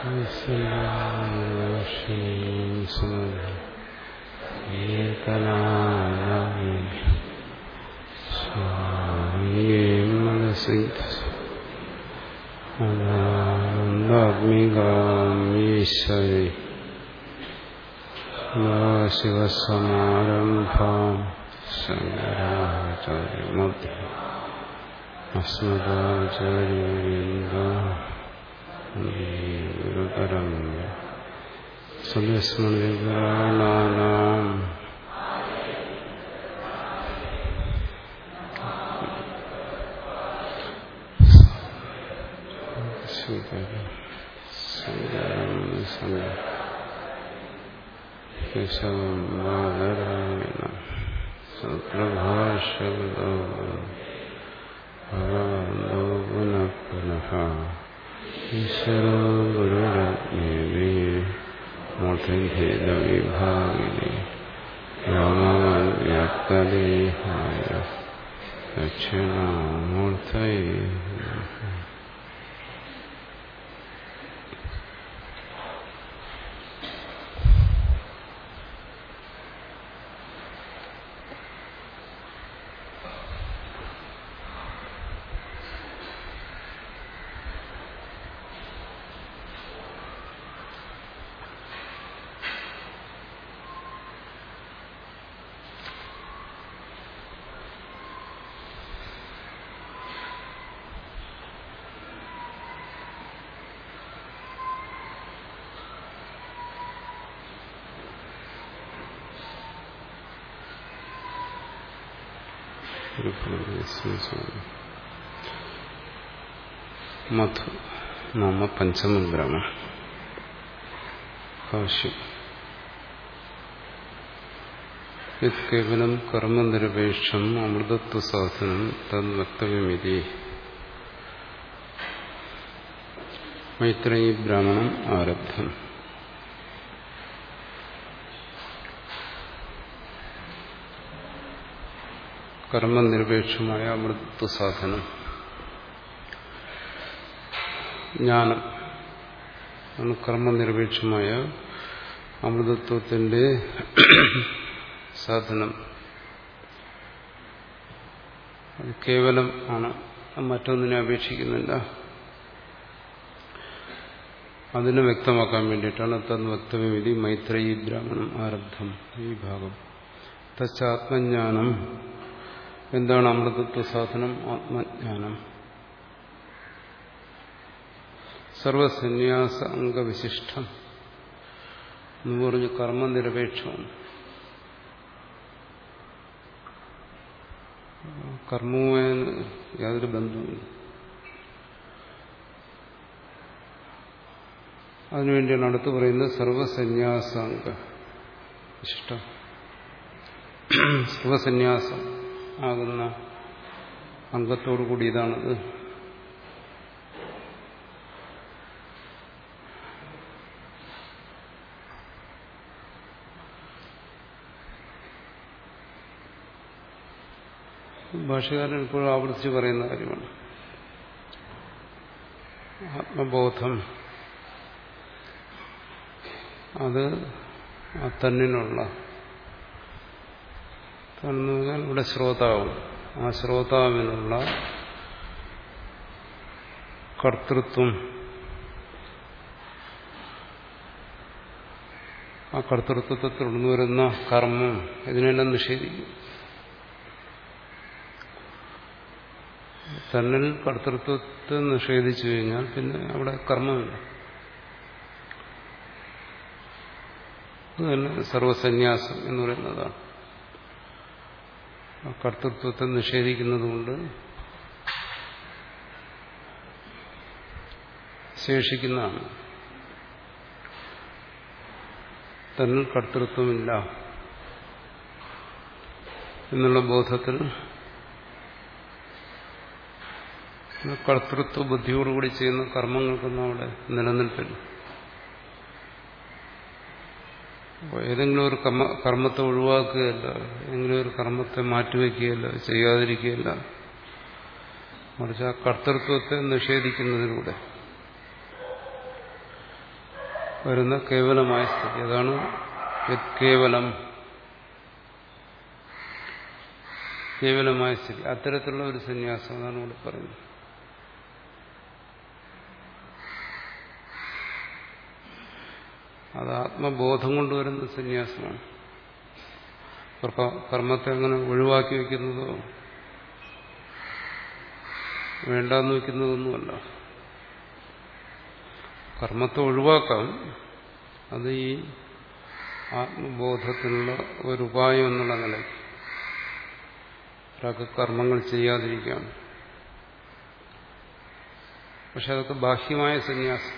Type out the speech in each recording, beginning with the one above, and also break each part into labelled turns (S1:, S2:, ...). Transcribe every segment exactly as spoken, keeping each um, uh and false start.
S1: ആനന്ദാത്മികാമീശ്വരി ശിവസമാരംഭാം ശങ്കരാചാര്യമധ്യ അസ്മദാചാര്യേന്ദ്ര ഗുരുപരം സദസ്മൃതിപുരാണാനാം കേശവം ബാദരായണ സത്രഭാഷവതോ ഭഗവന്തോ പുനഃ പുനഃ ഈശ്വരോ ഗുരുരത്നേവി മൂർത്തിഭേദവിഭാഗിനി വ്യോമവ്യാപ്തദേഹായ ദക്ഷിണാമൂർത്തയേ നമഃ. മധു നാമ പഞ്ചമബ്രഹ്മ ഭാഷ്യം. യത് കേവലം കർമ്മനിരപേക്ഷം അമൃതത്വസാധനം തദ് വക്തവ്യമിതി മൈത്രേയി ബ്രാഹ്മണം ആരബ്ധം. കർമ്മനിരപേക്ഷമായ അമൃതത്വ സാധനം ജ്ഞാനം ആണ്. കർമ്മനിരപേക്ഷമായ അമൃതത്വത്തിന്റെ സാധനം അത് കേവലം ആണ്, മറ്റൊന്നിനെ അപേക്ഷിക്കുന്നില്ല. അതിനെ വ്യക്തമാക്കാൻ വേണ്ടിയിട്ടാണ് തദ് വക്തവ്യമിതി മൈത്രേയി ബ്രാഹ്മണം ആരബ്ധം. ഈ ഭാഗം തച്ചാത്മജ്ഞാനം. എന്താണ് അമൃതത്വ സാധനം? ആത്മജ്ഞാനം. സർവസന്യാസ അംഗവിശിഷ്ടം എന്ന് പറഞ്ഞ് കർമ്മനിരപേക്ഷമാണ്. കർമ്മവുമായി യാതൊരു ബന്ധവുമില്ല. അതിനുവേണ്ടിയാണ് അടുത്ത് പറയുന്നത് സർവസന്യാസാംഗ വിശിഷ്ടം. സർവസന്യാസം ആകുന്ന അംഗത്തോടു കൂടി ഇതാണത്. ഭാഷകാരൻ ഇപ്പോൾ ആവർത്തിച്ച് പറയുന്ന കാര്യമാണ്. ആത്മബോധം അത് തന്നിനുള്ള എന്ന് പറഞ്ഞാൽ ഇവിടെ ശ്രോതാവ്, ആ ശ്രോതാവിനുള്ള കർത്തൃത്വം, ആ കർത്തൃത്വത്തെ തുടർന്നു വരുന്ന കർമ്മം, ഇതിനെല്ലാം നിഷേധിക്കും. തന്നിൽ കർത്തൃത്വത്തെ നിഷേധിച്ചു കഴിഞ്ഞാൽ പിന്നെ അവിടെ കർമ്മമില്ല. അത് തന്നെ സർവസന്യാസം എന്ന് പറയുന്നതാണ്. കർത്തൃത്വത്തെ നിഷേധിക്കുന്നതുകൊണ്ട് ശേഷിക്കുന്നതാണ്. തന്നിൽ കർത്തൃത്വമില്ല എന്നുള്ള ബോധത്തിൽ കർത്തൃത്വ ബുദ്ധിയോടുകൂടി ചെയ്യുന്ന കർമ്മങ്ങൾക്കൊന്നും അവിടെ നിലനിൽപ്പില്ല. ഏതെങ്കിലും ഒരു കർമ്മ കർമ്മത്തെ ഒഴിവാക്കുകയല്ല, ഏതെങ്കിലും ഒരു കർമ്മത്തെ മാറ്റിവെക്കുകയല്ല, ചെയ്യാതിരിക്കുകയല്ല, മറിച്ച് ആ കർത്തൃത്വത്തെ നിഷേധിക്കുന്നതിലൂടെ വരുന്ന കേവലമായ സ്ഥിതി. അതാണ് കേവലം, കേവലമായ സ്ഥിതി. അത്തരത്തിലുള്ള ഒരു സന്യാസം എന്നാണ് ഇവിടെ പറയുന്നത്. അത് ആത്മബോധം കൊണ്ടുവരുന്ന സന്യാസമാണ്. കർമ്മത്തെ അങ്ങനെ ഒഴിവാക്കി വയ്ക്കുന്നതോ വേണ്ടാന്ന് വയ്ക്കുന്നതൊന്നുമല്ല. കർമ്മത്തെ ഒഴിവാക്കാം, അത് ഈ ആത്മബോധത്തിനുള്ള ഒരു ഉപായം എന്നുള്ള നിലയ്ക്ക്. ഒരാൾക്ക് കർമ്മങ്ങൾ ചെയ്യാതിരിക്കാം, പക്ഷെ അതൊക്കെ ബാഹ്യമായ സന്യാസം.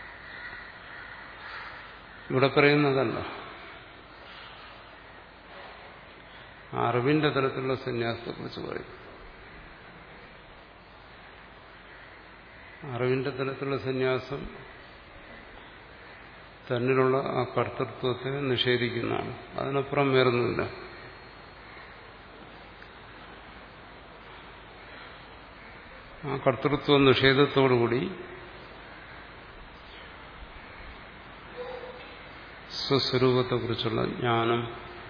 S1: ഇവിടെ പറയുന്നതല്ല. അറിവിന്റെ തലത്തിലുള്ള സന്യാസത്തെക്കുറിച്ച് പറയും. അറിവിന്റെ തലത്തിലുള്ള സന്യാസം തന്നിലുള്ള ആ കർത്തൃത്വത്തെ നിഷേധിക്കുന്നതാണ്. അതിനപ്പുറം വേറൊന്നുമില്ല. ആ കർത്തൃത്വ നിഷേധത്തോടുകൂടി സ്വസ്വരൂപത്തെക്കുറിച്ചുള്ള ജ്ഞാനം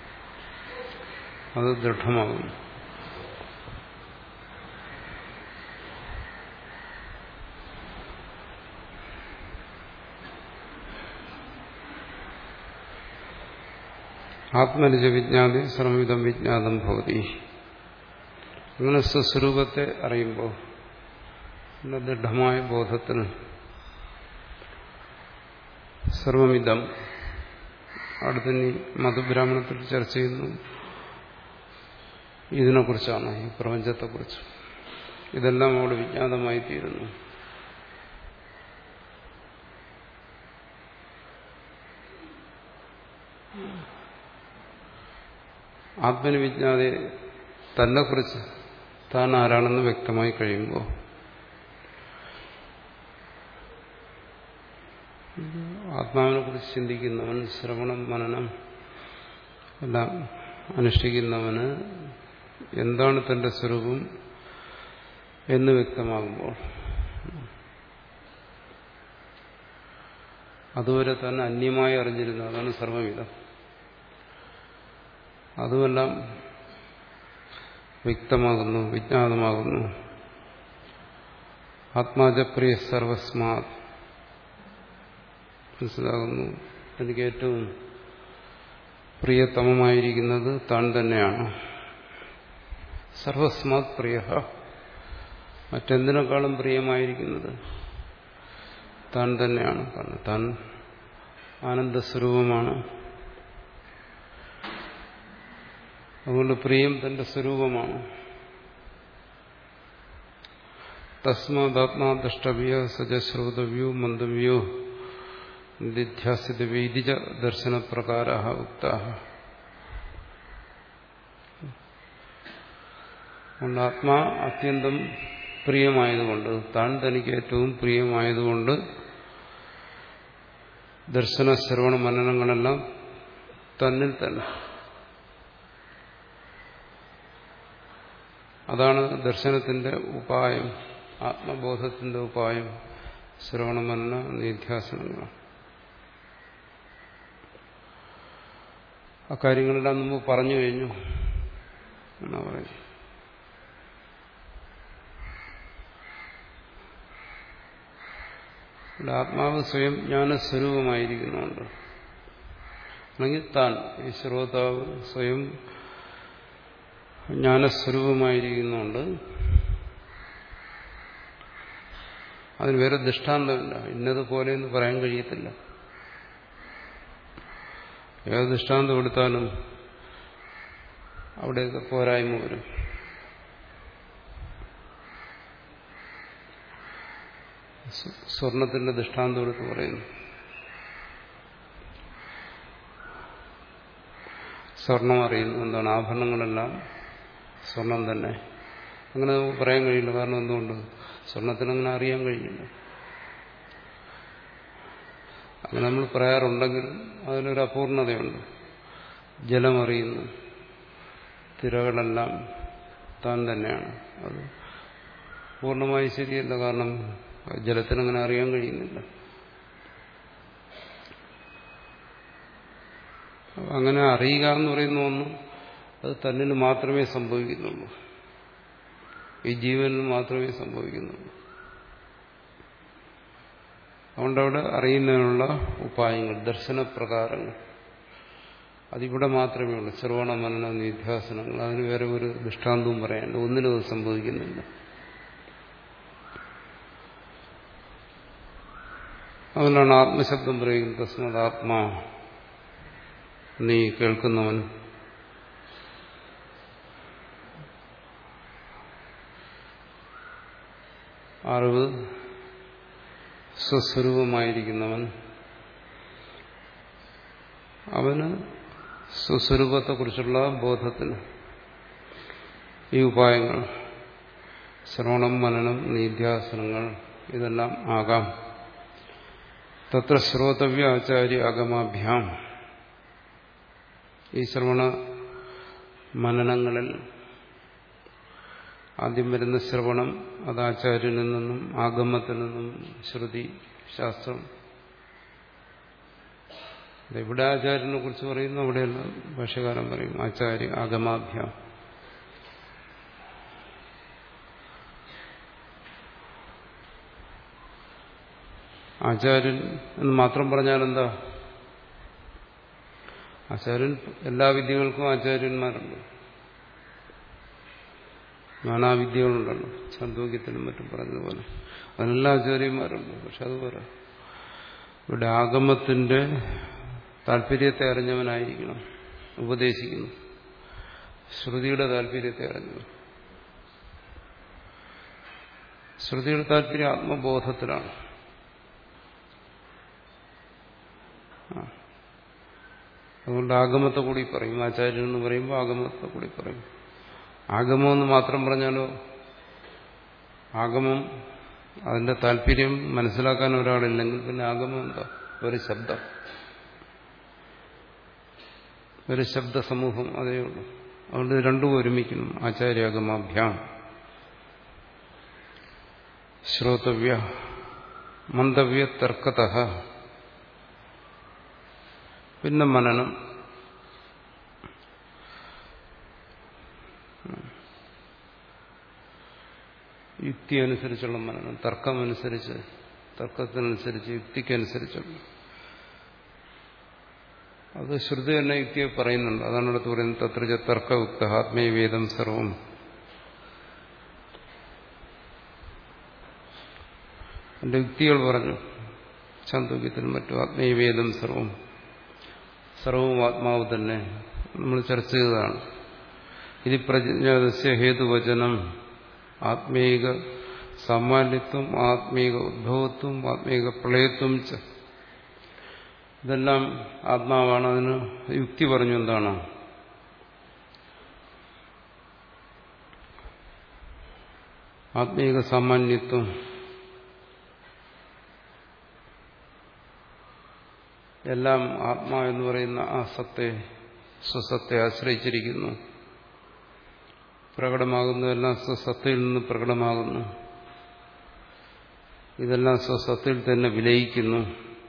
S1: അത് ദൃഢമാകുന്നു. ആത്മനിജ വിജ്ഞാതി സർവവിധം വിജ്ഞാതം ഭവതി. അങ്ങനെ സ്വസ്വരൂപത്തെ അറിയുമ്പോൾ ദൃഢമായ ബോധത്തിൽ സർവമിതം, അടുത്തന്നെ മധുബ്രാഹ്മണത്തിൽ ചർച്ച ചെയ്യുന്നു ഇതിനെക്കുറിച്ചാണ്, ഈ പ്രപഞ്ചത്തെക്കുറിച്ച്. ഇതെല്ലാം അവിടെ വിജ്ഞാതമായി തീരുന്നു. ആത്മനി വിജ്ഞാതെ തന്നെക്കുറിച്ച് താൻ ആരാണെന്ന് വ്യക്തമായി കഴിയുമ്പോൾ ആത്മാവിനെ കുറിച്ച് ചിന്തിക്കുന്നവൻ, ശ്രവണം മനനം എല്ലാം അനുഷ്ഠിക്കുന്നവന് എന്താണ് തന്റെ സ്വരൂപം എന്ന് വ്യക്തമാകുമ്പോൾ അതുവരെ തന്നെ അന്യമായി അറിഞ്ഞിരുന്നു. അതാണ് സർവവിധം. അതുമെല്ലാം വ്യക്തമാകുന്നു, വിജ്ഞാതമാകുന്നു. ആത്മാജപ്രിയ സർവസ്മാത് മനസ്സിലാകുന്നു. എനിക്ക് ഏറ്റവും പ്രിയതമമായിരിക്കുന്നത് താൻ തന്നെയാണ്. സർവസ്മാത് പ്രിയ, മറ്റെന്തിനേക്കാളും പ്രിയമായിരിക്കുന്നത് താൻ തന്നെയാണ്. കാരണം താൻ ആനന്ദസ്വരൂപമാണ്. അതുകൊണ്ട് പ്രിയം തന്റെ സ്വരൂപമാണ്. തസ്മാദാത്മാ ദ്രഷ്ടവ്യ സജശ്രോതവ്യോ മന്ദവ്യോ നിധ്യാസിത വൈദിക ദർശനപ്രകാര ഉക്ത. അതുകൊണ്ട് ആത്മാ അത്യന്തം പ്രിയമായതുകൊണ്ട്, താൻ തനിക്ക് ഏറ്റവും പ്രിയമായതുകൊണ്ട് ദർശന ശ്രവണ മനനങ്ങളെല്ലാം തന്നിൽ തന്നെ. അതാണ് ദർശനത്തിന്റെ ഉപായം, ആത്മബോധത്തിന്റെ ഉപായം. ശ്രവണ മനന നിധ്യാസനങ്ങളാണ്. അക്കാര്യങ്ങളെല്ലാം മുമ്പ് പറഞ്ഞു കഴിഞ്ഞു എന്നാ പറയുന്നത്. ആത്മാവ് സ്വയം ജ്ഞാനസ്വരൂപമായിരിക്കുന്നുണ്ട്. അല്ലെങ്കിൽ താൻ ഈ ശ്രോതാവ് സ്വയം ജ്ഞാനസ്വരൂപമായിരിക്കുന്നുണ്ട്. അതിന് വേറെ ദൃഷ്ടാന്തമില്ല. ഇന്നതുപോലെ എന്ന് പറയാൻ കഴിയത്തില്ല. ഏത് ദൃഷ്ടാന്തം എടുത്താലും അവിടെയൊക്കെ പോരായ്മ വരും. സ്വർണത്തിന്റെ ദൃഷ്ടാന്തം എടുത്ത് പറയുന്നു. സ്വർണം അറിയുന്നു. എന്താണ്? ആഭരണങ്ങളെല്ലാം സ്വർണം തന്നെ. അങ്ങനെ നമുക്ക് പറയാൻ കഴിയില്ല. കാരണം എന്തുകൊണ്ട്? സ്വർണത്തിനങ്ങനെ അറിയാൻ കഴിയില്ല. അങ്ങനെ നമ്മൾ പറയാറുണ്ടെങ്കിലും അതിലൊരു അപൂർണതയുണ്ട്. ജലമറിയുന്നു, തിരകളെല്ലാം താൻ തന്നെയാണ്. അത് പൂർണ്ണമായി ശരിയല്ല. കാരണം ജലത്തിനങ്ങനെ അറിയാൻ കഴിയുന്നില്ല. അങ്ങനെ അറിയുക എന്ന് പറയുന്ന ഒന്ന് അത് തന്നിൽ മാത്രമേ സംഭവിക്കുന്നുള്ളൂ, ഈ ജീവനിൽ മാത്രമേ സംഭവിക്കുന്നുള്ളൂ. അതുകൊണ്ടവിടെ അറിയുന്നതിനുള്ള ഉപായങ്ങൾ, ദർശനപ്രകാരങ്ങൾ അതിവിടെ മാത്രമേ ഉള്ളൂ. ശ്രവണ മനന നിധ്യാസനങ്ങൾ, അതിന് വേറെ ഒരു ദൃഷ്ടാന്തവും പറയാനില്ല, ഒന്നിനും അത് സംഭവിക്കുന്നില്ല. അതുകൊണ്ടാണ് ആത്മശബ്ദം പ്രയോഗിക്കുന്നത്. തസ്മാത് ആത്മാ, നീ കേൾക്കുന്നവൻ. അറിവ് സ്വസ്വരൂപമായിരിക്കുന്നവൻ, അവന് സ്വസ്വരൂപത്തെക്കുറിച്ചുള്ള ബോധത്തിന് ഈ ഉപായങ്ങൾ, ശ്രവണം മനനം നിധ്യാസനങ്ങൾ ഇതെല്ലാം ആകാം. തത്ര ശ്രോതവ്യ ആചാര്യ ആഗമാഭ്യാം, ഈ ശ്രവണ മനനങ്ങളിൽ ആദ്യം വരുന്ന ശ്രവണം അത് ആചാര്യനിൽ നിന്നും ആഗമത്തിൽ നിന്നും ശ്രുതി ശാസ്ത്രം. എവിടെ ആചാര്യനെ കുറിച്ച് പറയുന്നു അവിടെയല്ല ഭാഷ്യകാരൻ പറയും ആചാര്യ ആഗമാഭ്യാം. ആചാര്യൻ എന്ന് മാത്രം പറഞ്ഞാൽ എന്താ? ആചാര്യൻ എല്ലാ വിദ്യകൾക്കും ആചാര്യന്മാരുണ്ട്, നാനാവിദ്യകളുണ്ടല്ലോ, ഛാന്തോക്യത്തിനും മറ്റും പറഞ്ഞതുപോലെ അതിനെല്ലാം ആചാര്യന്മാരുണ്ട്. പക്ഷെ അതുപോലെ ഇവിടെ ആഗമത്തിന്റെ താല്പര്യത്തെ അറിഞ്ഞവനായിരിക്കണം ഉപദേശിക്കുന്നു, ശ്രുതിയുടെ താല്പര്യത്തെ അറിഞ്ഞവൻ. ശ്രുതിയുടെ താല്പര്യം ആത്മബോധത്തിലാണ്. അതുകൊണ്ട് ആഗമത്തെ കൂടി പറയും. ആചാര്യൻ എന്ന് പറയുമ്പോൾ ആഗമത്തെ കൂടി പറയും. ആഗമം എന്ന് മാത്രം പറഞ്ഞാലോ, ആഗമം അതിന്റെ താല്പര്യം മനസ്സിലാക്കാൻ ഒരാളില്ലെങ്കിൽ പിന്നെ ആഗമം എന്താ? ഒരു ശബ്ദം, ഒരു ശബ്ദസമൂഹം, അതേ ഉള്ളൂ. അതുകൊണ്ട് രണ്ടും ഒരുമിക്കണം. ആചാര്യാഗമാഭ്യാം ശ്രോതവ്യ മന്തവ്യ തർക്കതഃ, പിന്നെ മനനം. യുക്തി അനുസരിച്ചുള്ള മനനം, തർക്കമനുസരിച്ച്, തർക്കത്തിനനുസരിച്ച്, യുക്തിക്കനുസരിച്ചുള്ള. അത് ശ്രുതി തന്നെ യുക്തിയെ പറയുന്നുണ്ട്. അതാണ് അടുത്ത് പറയുന്നത് തത്രജ തർക്കയുക്ത ആത്മീയവേദം സർവം. എന്റെ യുക്തികൾ പറഞ്ഞു ഛാന്തോക്യത്തിനും മറ്റും ആത്മീയവേദം സർവം, സർവവും ആത്മാവ് തന്നെ നമ്മൾ ചർച്ച ചെയ്തതാണ്. ഇത് പ്രജ്ഞാതസ്യ ഹേതുവചനം ആത്മീക സാമാന്യത്വം, ആത്മീക ഉദ്ഭവത്വം, ആത്മീക പ്രളയത്വം ച. ഇതെല്ലാം ആത്മാവാണ്. അതിന് യുക്തി പറഞ്ഞു എന്താണ്? ആത്മീക സാമാന്യത്വം, എല്ലാം ആത്മാ എന്ന് പറയുന്ന ആ സത്തെ, സ്വസത്തെ ആശ്രയിച്ചിരിക്കുന്നു. പ്രകടമാകുന്നതെല്ലാം സ്വസത്തയിൽ നിന്ന് പ്രകടമാകുന്നു. ഇതെല്ലാം സ്വസത്തയിൽ തന്നെ വിലയിക്കുന്നു.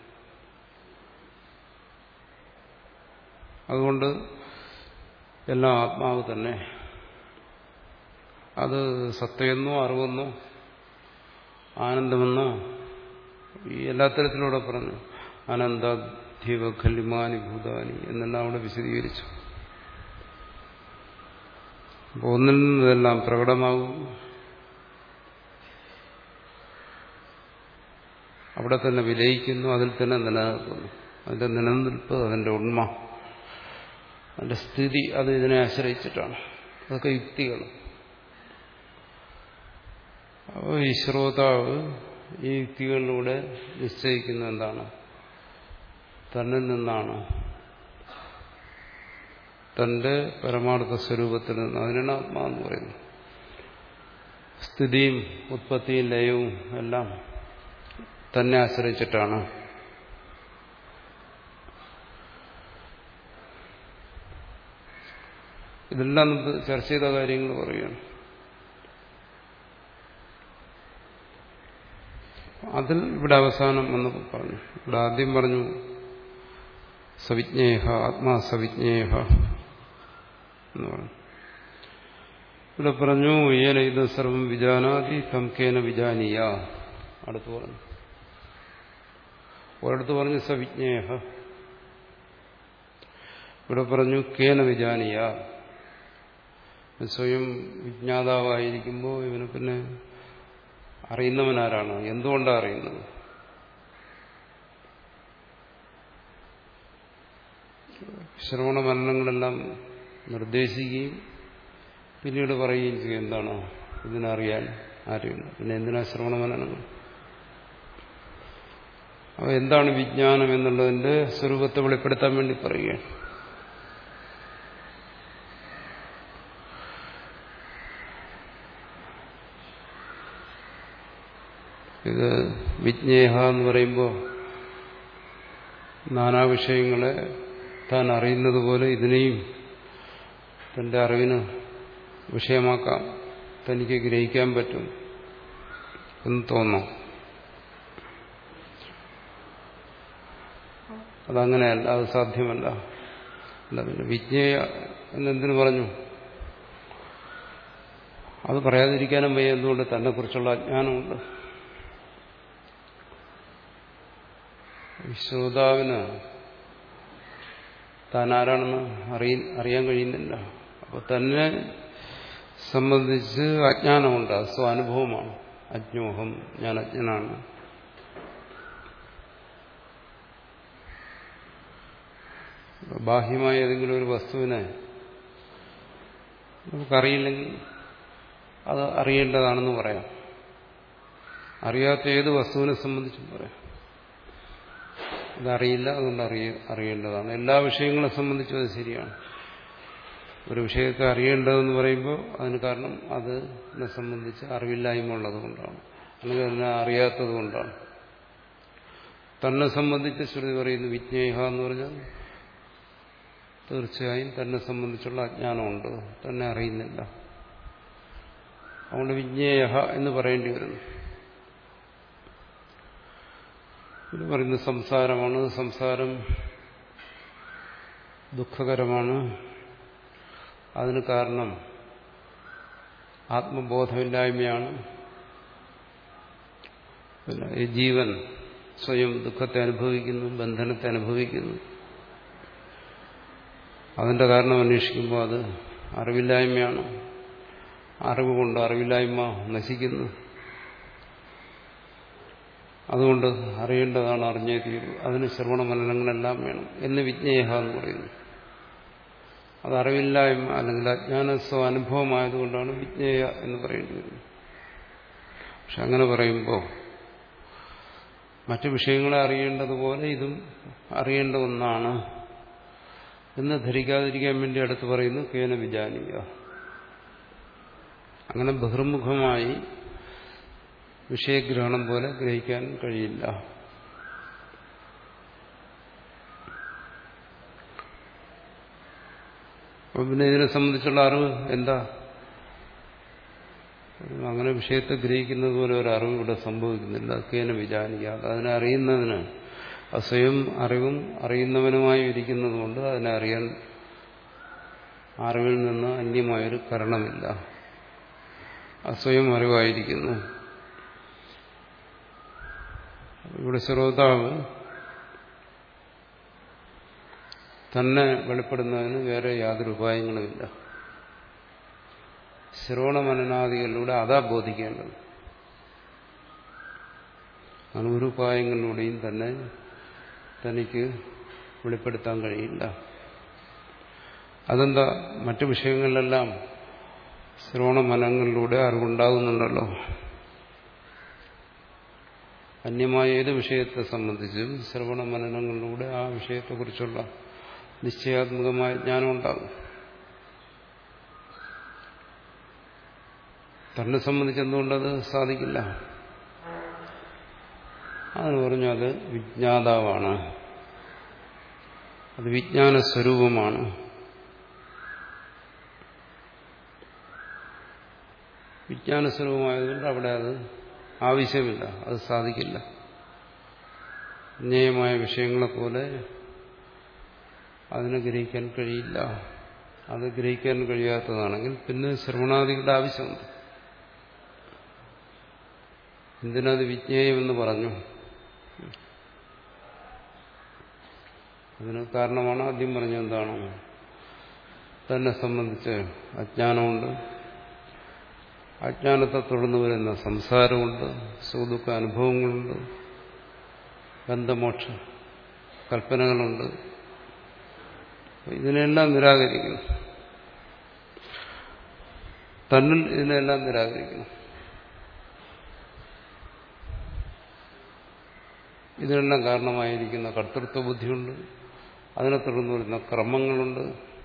S1: അതുകൊണ്ട് എല്ലാം ആത്മാവ് തന്നെ. അത് സത്തയെന്നോ അറിവെന്നോ ആനന്ദമെന്നോ ഈ എല്ലാ തരത്തിലൂടെ പറഞ്ഞു. അനന്താധിവ ഖല്യമാനി ഭൂതാനി എന്നെല്ലാം അവിടെ വിശദീകരിച്ചു. അപ്പോൾ ഒന്നിൽ നിന്നെല്ലാം പ്രകടമാകും, അവിടെ തന്നെ വിലയിക്കുന്നു, അതിൽ തന്നെ നിലനിൽക്കുന്നു. അതിന്റെ നിലനിൽപ്പ്, അതിന്റെ ഉണ്മ, അതിന്റെ സ്ഥിതി അത് ഇതിനെ ആശ്രയിച്ചിട്ടാണ്. അതൊക്കെ യുക്തികൾ. അപ്പോൾ ഈ ശ്രോതാവ് ഈ യുക്തികളിലൂടെ നിശ്ചയിക്കുന്ന എന്താണ്? തന്നിൽ നിന്നാണ്, തന്റെ പരമാർത്ഥ സ്വരൂപത്തിൽ നിന്ന്. അതിനാണ് ആത്മാവെന്ന് പറയുന്നത്. സ്ഥിതിയും ഉത്പത്തിയും ലയവും എല്ലാം തന്നെ ആശ്രയിച്ചിട്ടാണ്. ഇതെല്ലാം നമുക്ക് ചർച്ച ചെയ്ത കാര്യങ്ങൾ പറയുകയാണ്. അതിൽ ഇവിടെ അവസാനം എന്ന് പറഞ്ഞു. ഇവിടെ ആദ്യം പറഞ്ഞു സവിജ്ഞേയ ആത്മാ സവിജ്ഞേയ എന്ന് പറഞ്ഞു. ഇവിടെ പറഞ്ഞു ഏന ഇത് സർവം വിജാനാതി തം കേന വിജാനീയ. അടുത്ത് പറഞ്ഞു ഒരിടത്ത് പറഞ്ഞു സവിജ്ഞേയ, ഇവിടെ പറഞ്ഞു കേന വിജാനീയ. സ്വയം വിജ്ഞാതാവായിരിക്കുമ്പോൾ ഇവന് പിന്നെ അറിയുന്നവനാരാണ്, എന്തുകൊണ്ടാണ് അറിയുന്നത്? ശ്രവണ മരണങ്ങളെല്ലാം നിർദ്ദേശിക്കുകയും പിന്നീട് പറയുകയും ചെയ്യും എന്താണ് ഇതിനറിയാൻ ആരുമില്ല, പിന്നെ എന്തിനാ ശ്രവണ മനനങ്ങൾ? അപ്പോൾ എന്താണ് വിജ്ഞാനം എന്നുള്ളതിന്റെ സ്വരൂപത്തെ വെളിപ്പെടുത്താൻ വേണ്ടി പറയുകയാണ്. ഇത് വിജ്ഞേഹ എന്ന് പറയുമ്പോൾ നാനാ വിഷയങ്ങളെ താൻ അറിയുന്നത് പോലെ ഇതിനെയും തന്റെ അറിവിന് വിഷയമാക്കാം, തനിക്ക് ഗ്രഹിക്കാൻ പറ്റും എന്ന് തോന്നാം. അതങ്ങനെയല്ല, അത് സാധ്യമല്ല. അല്ല, പിന്നെ വിജ്ഞേയ എന്നെന്തിനു പറഞ്ഞു? അത് പറയാതിരിക്കാനും വയ്യ. എന്തുകൊണ്ട്? തന്നെ കുറിച്ചുള്ള അജ്ഞാനമുണ്ട്. ശ്രോതാവിന് താൻ ആരാണെന്ന് അറിയ അറിയാൻ കഴിയുന്നില്ല. അപ്പോൾ തന്നെ സംബന്ധിച്ച് അജ്ഞാനമുണ്ട്, അത് സ്വാനുഭവമാണ്. അജ്ഞോഹം, ഞാൻ അജ്ഞനാണ്. ബാഹ്യമായ ഏതെങ്കിലും ഒരു വസ്തുവിനെ നമുക്കറിയില്ലെങ്കിൽ അത് അറിയേണ്ടതാണെന്ന് പറയാം. അറിയാത്ത ഏത് വസ്തുവിനെ സംബന്ധിച്ചും പറയാം അതറിയില്ല, അതുകൊണ്ട് അറിയ അറിയേണ്ടതാണ്. എല്ലാ വിഷയങ്ങളെ സംബന്ധിച്ചും അത് ശരിയാണ്. ഒരു വിഷയത്തെ അറിയേണ്ടതെന്ന് പറയുമ്പോൾ അതിന് കാരണം അതിനെ സംബന്ധിച്ച് അറിവില്ലായ്മ ഉള്ളത് കൊണ്ടാണ്, അല്ലെങ്കിൽ അതിനെ അറിയാത്തത് കൊണ്ടാണ്. തന്നെ സംബന്ധിച്ച് ശ്രുതി പറയുന്നു വിജ്ഞേഹ എന്ന് പറഞ്ഞാൽ തീർച്ചയായും തന്നെ സംബന്ധിച്ചുള്ള അജ്ഞാനമുണ്ട്, തന്നെ അറിയുന്നില്ല. അതുകൊണ്ട് വിജ്ഞേയ എന്ന് പറയേണ്ടി വരുന്നു. ഇത് പറയുന്നത് സംസാരമാണ്. സംസാരം ദുഃഖകരമാണ്. അതിന് കാരണം ആത്മബോധമില്ലായ്മയാണ്. പിന്നെ ഈ ജീവൻ സ്വയം ദുഃഖത്തെ അനുഭവിക്കുന്നു, ബന്ധനത്തെ അനുഭവിക്കുന്നു. അതിന്റെ കാരണം അന്വേഷിക്കുമ്പോൾ അത് അറിവില്ലായ്മയാണ്. അറിവ് കൊണ്ട് അറിവില്ലായ്മ നശിക്കുന്നു. അതുകൊണ്ട് അറിയേണ്ടതാണ്, അറിഞ്ഞേ തീരൂ. അതിന് ശ്രവണ മനനങ്ങളെല്ലാം വേണം എന്ന് വിജ്ഞേഹ എന്ന് പറയുന്നു. അത് അറിവില്ലായ്മ അല്ലെങ്കിൽ അജ്ഞാന സ്വാനുഭവമായതുകൊണ്ടാണ് വിജ്ഞേയ എന്ന് പറയേണ്ടി വരുന്നത്. പക്ഷെ അങ്ങനെ പറയുമ്പോൾ മറ്റു വിഷയങ്ങളെ അറിയേണ്ടതുപോലെ ഇതും അറിയേണ്ട ഒന്നാണ് എന്ന് ധരിക്കാതിരിക്കാൻ വേണ്ടി അടുത്ത് പറയുന്നു കേന വിജാനീയ. അങ്ങനെ ബഹിർമുഖമായി വിഷയഗ്രഹണം പോലെ ഗ്രഹിക്കാൻ കഴിയില്ല. അപ്പൊ പിന്നെ ഇതിനെ സംബന്ധിച്ചുള്ള അറിവ് എന്താ? അങ്ങനെ വിഷയത്തെ ഗ്രഹിക്കുന്നത് പോലെ ഒരു അറിവ് ഇവിടെ സംഭവിക്കുന്നില്ല. കേന വിജാനീയ. അതിനെ അറിയുന്നതിന് സ്വയം അറിവും അറിയുന്നവനുമായി ഇരിക്കുന്നത് കൊണ്ട് അതിനെ അറിയാൻ അറിവിൽ നിന്ന് അന്യമായൊരു കാരണമില്ല. അസ്വയം അറിവായിരിക്കുന്നു. ഇവിടെ ശ്രോതാവ് തന്നെ വെളിപ്പെടുന്നതിന് വേറെ യാതൊരു ഉപായങ്ങളുമില്ല. ശ്രവണമനനാദികളിലൂടെ അതാ ബോധിക്കേണ്ടത്. അങ്ങനെ ഒരു ഉപായങ്ങളിലൂടെയും തന്നെ തനിക്ക് വെളിപ്പെടുത്താൻ കഴിയില്ല. അതെന്താ? മറ്റു വിഷയങ്ങളിലെല്ലാം ശ്രവണമനങ്ങളിലൂടെ അറിവുണ്ടാകുന്നുണ്ടല്ലോ. അന്യമായ ഏത് വിഷയത്തെ സംബന്ധിച്ചും ശ്രവണ മനനങ്ങളിലൂടെ ആ വിഷയത്തെക്കുറിച്ചുള്ള നിശ്ചയാത്മകമായ ജ്ഞാനം ഉണ്ടാകും. തന്നെ സംബന്ധിച്ച് എന്തുകൊണ്ടത് സാധിക്കില്ല? അതിന് പറഞ്ഞു അത് വിജ്ഞാതാവാണ്, അത് വിജ്ഞാന സ്വരൂപമാണ്. വിജ്ഞാന സ്വരൂപമായതുകൊണ്ട് അവിടെ അത് ആവശ്യമില്ല, അത് സാധിക്കില്ല. ജ്ഞേയമായ വിഷയങ്ങളെപ്പോലെ അതിനെ ഗ്രഹിക്കാൻ കഴിയില്ല. അത് ഗ്രഹിക്കാൻ കഴിയാത്തതാണെങ്കിൽ പിന്നെ ശ്രവണാദികളുടെ ആവശ്യമുണ്ട്. എന്തിനത് വിജ്ഞേയമെന്ന് പറഞ്ഞു? അതിന് കാരണമാണ് ആദ്യം പറഞ്ഞ എന്താണ്? തന്നെ സംബന്ധിച്ച് അജ്ഞാനമുണ്ട്, അജ്ഞാനത്തെ തുടർന്ന് വരുന്ന സംസാരമുണ്ട്, സുഖദുഃഖ അനുഭവങ്ങളുണ്ട്, ബന്ധമോക്ഷ കൽപ്പനകളുണ്ട്. ഇതിനെല്ലാം നിരാകരിക്കുന്നു. തന്നിൽ ഇതിനെല്ലാം നിരാകരിക്കുന്നു. ഇതിനെല്ലാം കാരണമായിരിക്കുന്ന കർത്തൃത്വ ബുദ്ധിയുണ്ട്, അതിനെ തുടർന്ന് വരുന്ന ക്രമങ്ങളുണ്ട്.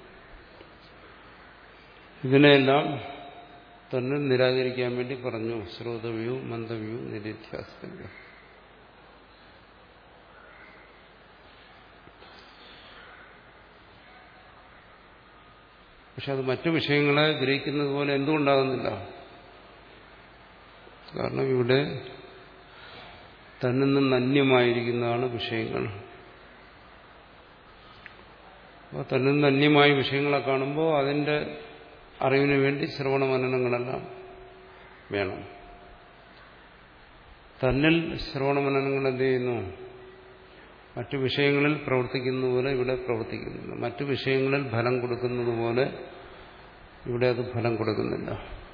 S1: ഇതിനെല്ലാം തന്നെ നിരാകരിക്കാൻ വേണ്ടി പറഞ്ഞു ശ്രോതവ്യൂ മന്ദവ്യൂ നിരീധ്യാസ്തവ്യം. പക്ഷെ അത് മറ്റു വിഷയങ്ങളെ ഗ്രഹിക്കുന്നത് പോലെ എന്തുകൊണ്ടാകുന്നില്ല? കാരണം ഇവിടെ തന്നിൽ നിന്ന് അന്യമായിരിക്കുന്നതാണ് വിഷയങ്ങൾ. അപ്പോൾ തന്നിൽ നിന്ന് അന്യമായ വിഷയങ്ങളെ കാണുമ്പോൾ അതിൻ്റെ അറിവിന് വേണ്ടി ശ്രവണ മനനങ്ങളെല്ലാം വേണം. തന്നിൽ ശ്രവണ മനനങ്ങൾ എന്ത് ചെയ്യുന്നു? മറ്റു വിഷയങ്ങളിൽ പ്രവർത്തിക്കുന്നത് പോലെ ഇവിടെ പ്രവർത്തിക്കുന്നില്ല. മറ്റു വിഷയങ്ങളിൽ ഫലം കൊടുക്കുന്നത് പോലെ ഇവിടെ അത് ഫലം കൊടുക്കുന്നില്ല.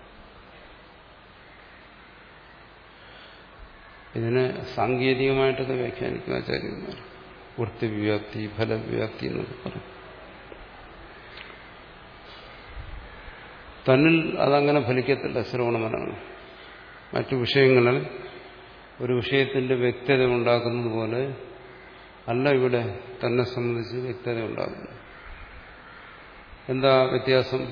S1: ഇതിനെ സാങ്കേതികമായിട്ടൊക്കെ വ്യാഖ്യാനിക്കും ആചാര്യന്മാർ. വൃത്തിവ്യാപ്തി, ഫലവ്യാപ്തി എന്നൊക്കെ പറയും. തന്നിൽ അതങ്ങനെ ഫലിക്കത്തില്ല ശ്രവണമനങ്ങൾ. മറ്റു വിഷയങ്ങളിൽ ഒരു വിഷയത്തിന്റെ വ്യക്തത ഉണ്ടാക്കുന്നത് പോലെ അല്ല ഇവിടെ തന്നെ സംബന്ധിച്ച് വ്യക്തത ഉണ്ടാകുന്നു. എന്താ വ്യത്യാസം?